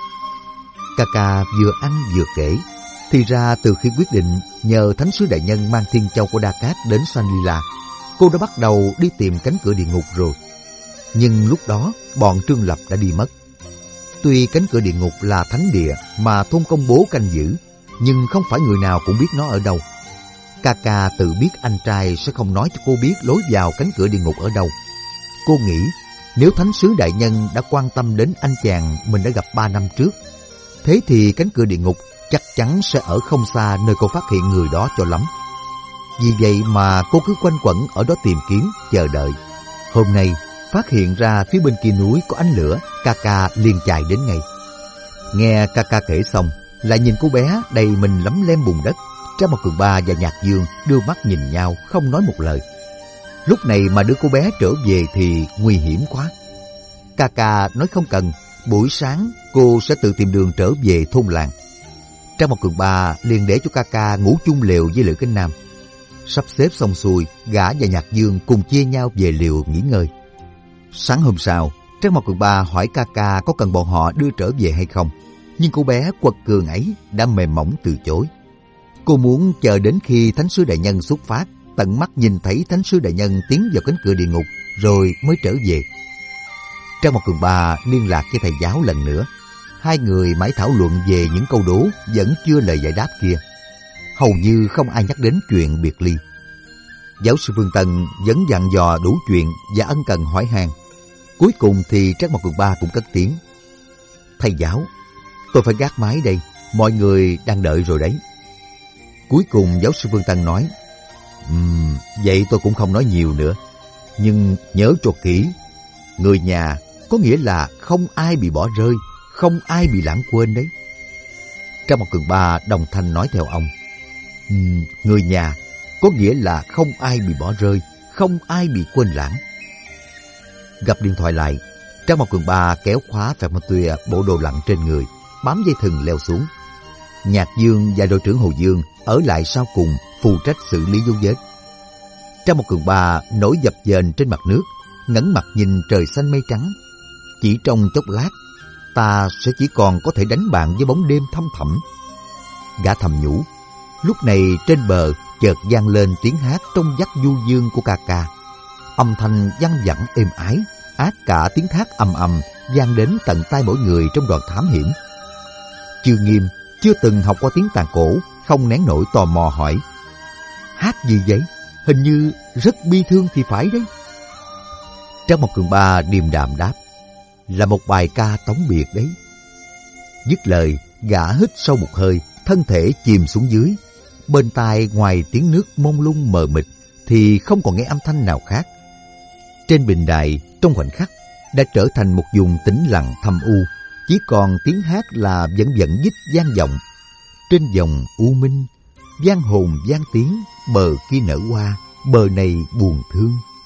Ca ca vừa ăn vừa kể. Thì ra từ khi quyết định nhờ thánh sứ đại nhân mang thiên châu của Đa Cát đến Shangri-La, cô đã bắt đầu đi tìm cánh cửa địa ngục rồi. Nhưng lúc đó bọn Trương Lập đã đi mất. Tuy cánh cửa địa ngục là thánh địa mà thôn công bố canh giữ, nhưng không phải người nào cũng biết nó ở đâu. Ca ca tự biết anh trai sẽ không nói cho cô biết lối vào cánh cửa địa ngục ở đâu. Cô nghĩ nếu thánh sứ đại nhân đã quan tâm đến anh chàng mình đã gặp 3 năm trước, thế thì cánh cửa địa ngục chắc chắn sẽ ở không xa nơi cô phát hiện người đó cho lắm. Vì vậy mà cô cứ quanh quẩn ở đó tìm kiếm, chờ đợi. Hôm nay phát hiện ra phía bên kia núi có ánh lửa, ca ca liền chạy đến ngay. Nghe ca ca kể xong, lại nhìn cô bé đầy mình lấm lem bùn đất. Trác Mộc Cường Ba và Nhạc Dương đưa mắt nhìn nhau, không nói một lời. Lúc này mà đưa cô bé trở về thì nguy hiểm quá. Ca ca nói không cần, buổi sáng cô sẽ tự tìm đường trở về thôn làng. Trác Mộc Cường Ba liền để cho ca ca ngủ chung lều với Lữ Kinh Nam. Sắp xếp xong xuôi, gã và Nhạc Dương cùng chia nhau về lều nghỉ ngơi. Sáng hôm sau, Trác Mộc Cường Ba hỏi ca ca có cần bọn họ đưa trở về hay không, nhưng cô bé quật cường ấy đã mềm mỏng từ chối. Cô muốn chờ đến khi thánh sứ đại nhân xuất phát, tận mắt nhìn thấy thánh sứ đại nhân tiến vào cánh cửa địa ngục rồi mới trở về. Trác Mộc Cường Ba liên lạc với thầy giáo lần nữa. Hai người mãi thảo luận về những câu đố vẫn chưa lời giải đáp kia. Hầu như không ai nhắc đến chuyện biệt ly. Giáo sư Phương Tân vẫn dặn dò đủ chuyện và ân cần hỏi han. Cuối cùng thì Trác Mộc Cường Ba cũng cất tiếng: "Thầy giáo, tôi phải gác máy đây, mọi người đang đợi rồi đấy." Cuối cùng giáo sư Vương Tân nói: Vậy tôi cũng không nói nhiều nữa. Nhưng nhớ cho kỹ, người nhà có nghĩa là không ai bị bỏ rơi, không ai bị lãng quên đấy." Trác Mộc Cường Ba đồng thanh nói theo ông: Người nhà có nghĩa là không ai bị bỏ rơi, không ai bị quên lãng. Gặp điện thoại lại, Trác Mộc Cường Ba kéo khóa Phẹt Mã Tuya bộ đồ lặn trên người, bám dây thừng leo xuống. Nhạc Dương và đội trưởng Hồ Dương ở lại sau cùng phụ trách xử lý dấu vết. Trác Mộc Cường Ba nổi dập dềnh trên mặt nước, ngẩng mặt nhìn trời xanh mây trắng. Chỉ trong chốc lát, ta sẽ chỉ còn có thể đánh bạn với bóng đêm thăm thẳm. Gã thầm nhủ. Lúc này trên bờ chợt vang lên tiếng hát trong vắt du dương của ca ca. Âm thanh văng vẳng êm ái, át cả tiếng thác ầm ầm vang đến tận tai mỗi người trong đoàn thám hiểm. Chương Nghiêm chưa từng học qua tiếng tàn cổ, không nén nổi tò mò hỏi: "Hát gì vậy? Hình như rất bi thương thì phải đấy." Trác Mộc Cường Ba điềm đạm đáp: "Là một bài ca tống biệt đấy." Dứt lời, gã hít sâu một hơi, thân thể chìm xuống dưới. Bên tai ngoài tiếng nước mông lung mờ mịt thì không còn nghe âm thanh nào khác. Trên bình đài trong khoảnh khắc đã trở thành một vùng tĩnh lặng thâm u, chỉ còn tiếng hát là vẫn dích vang vọng. Trên dòng u minh, vang hồn vang tiếng, bờ kia nở hoa, bờ này buồn thương.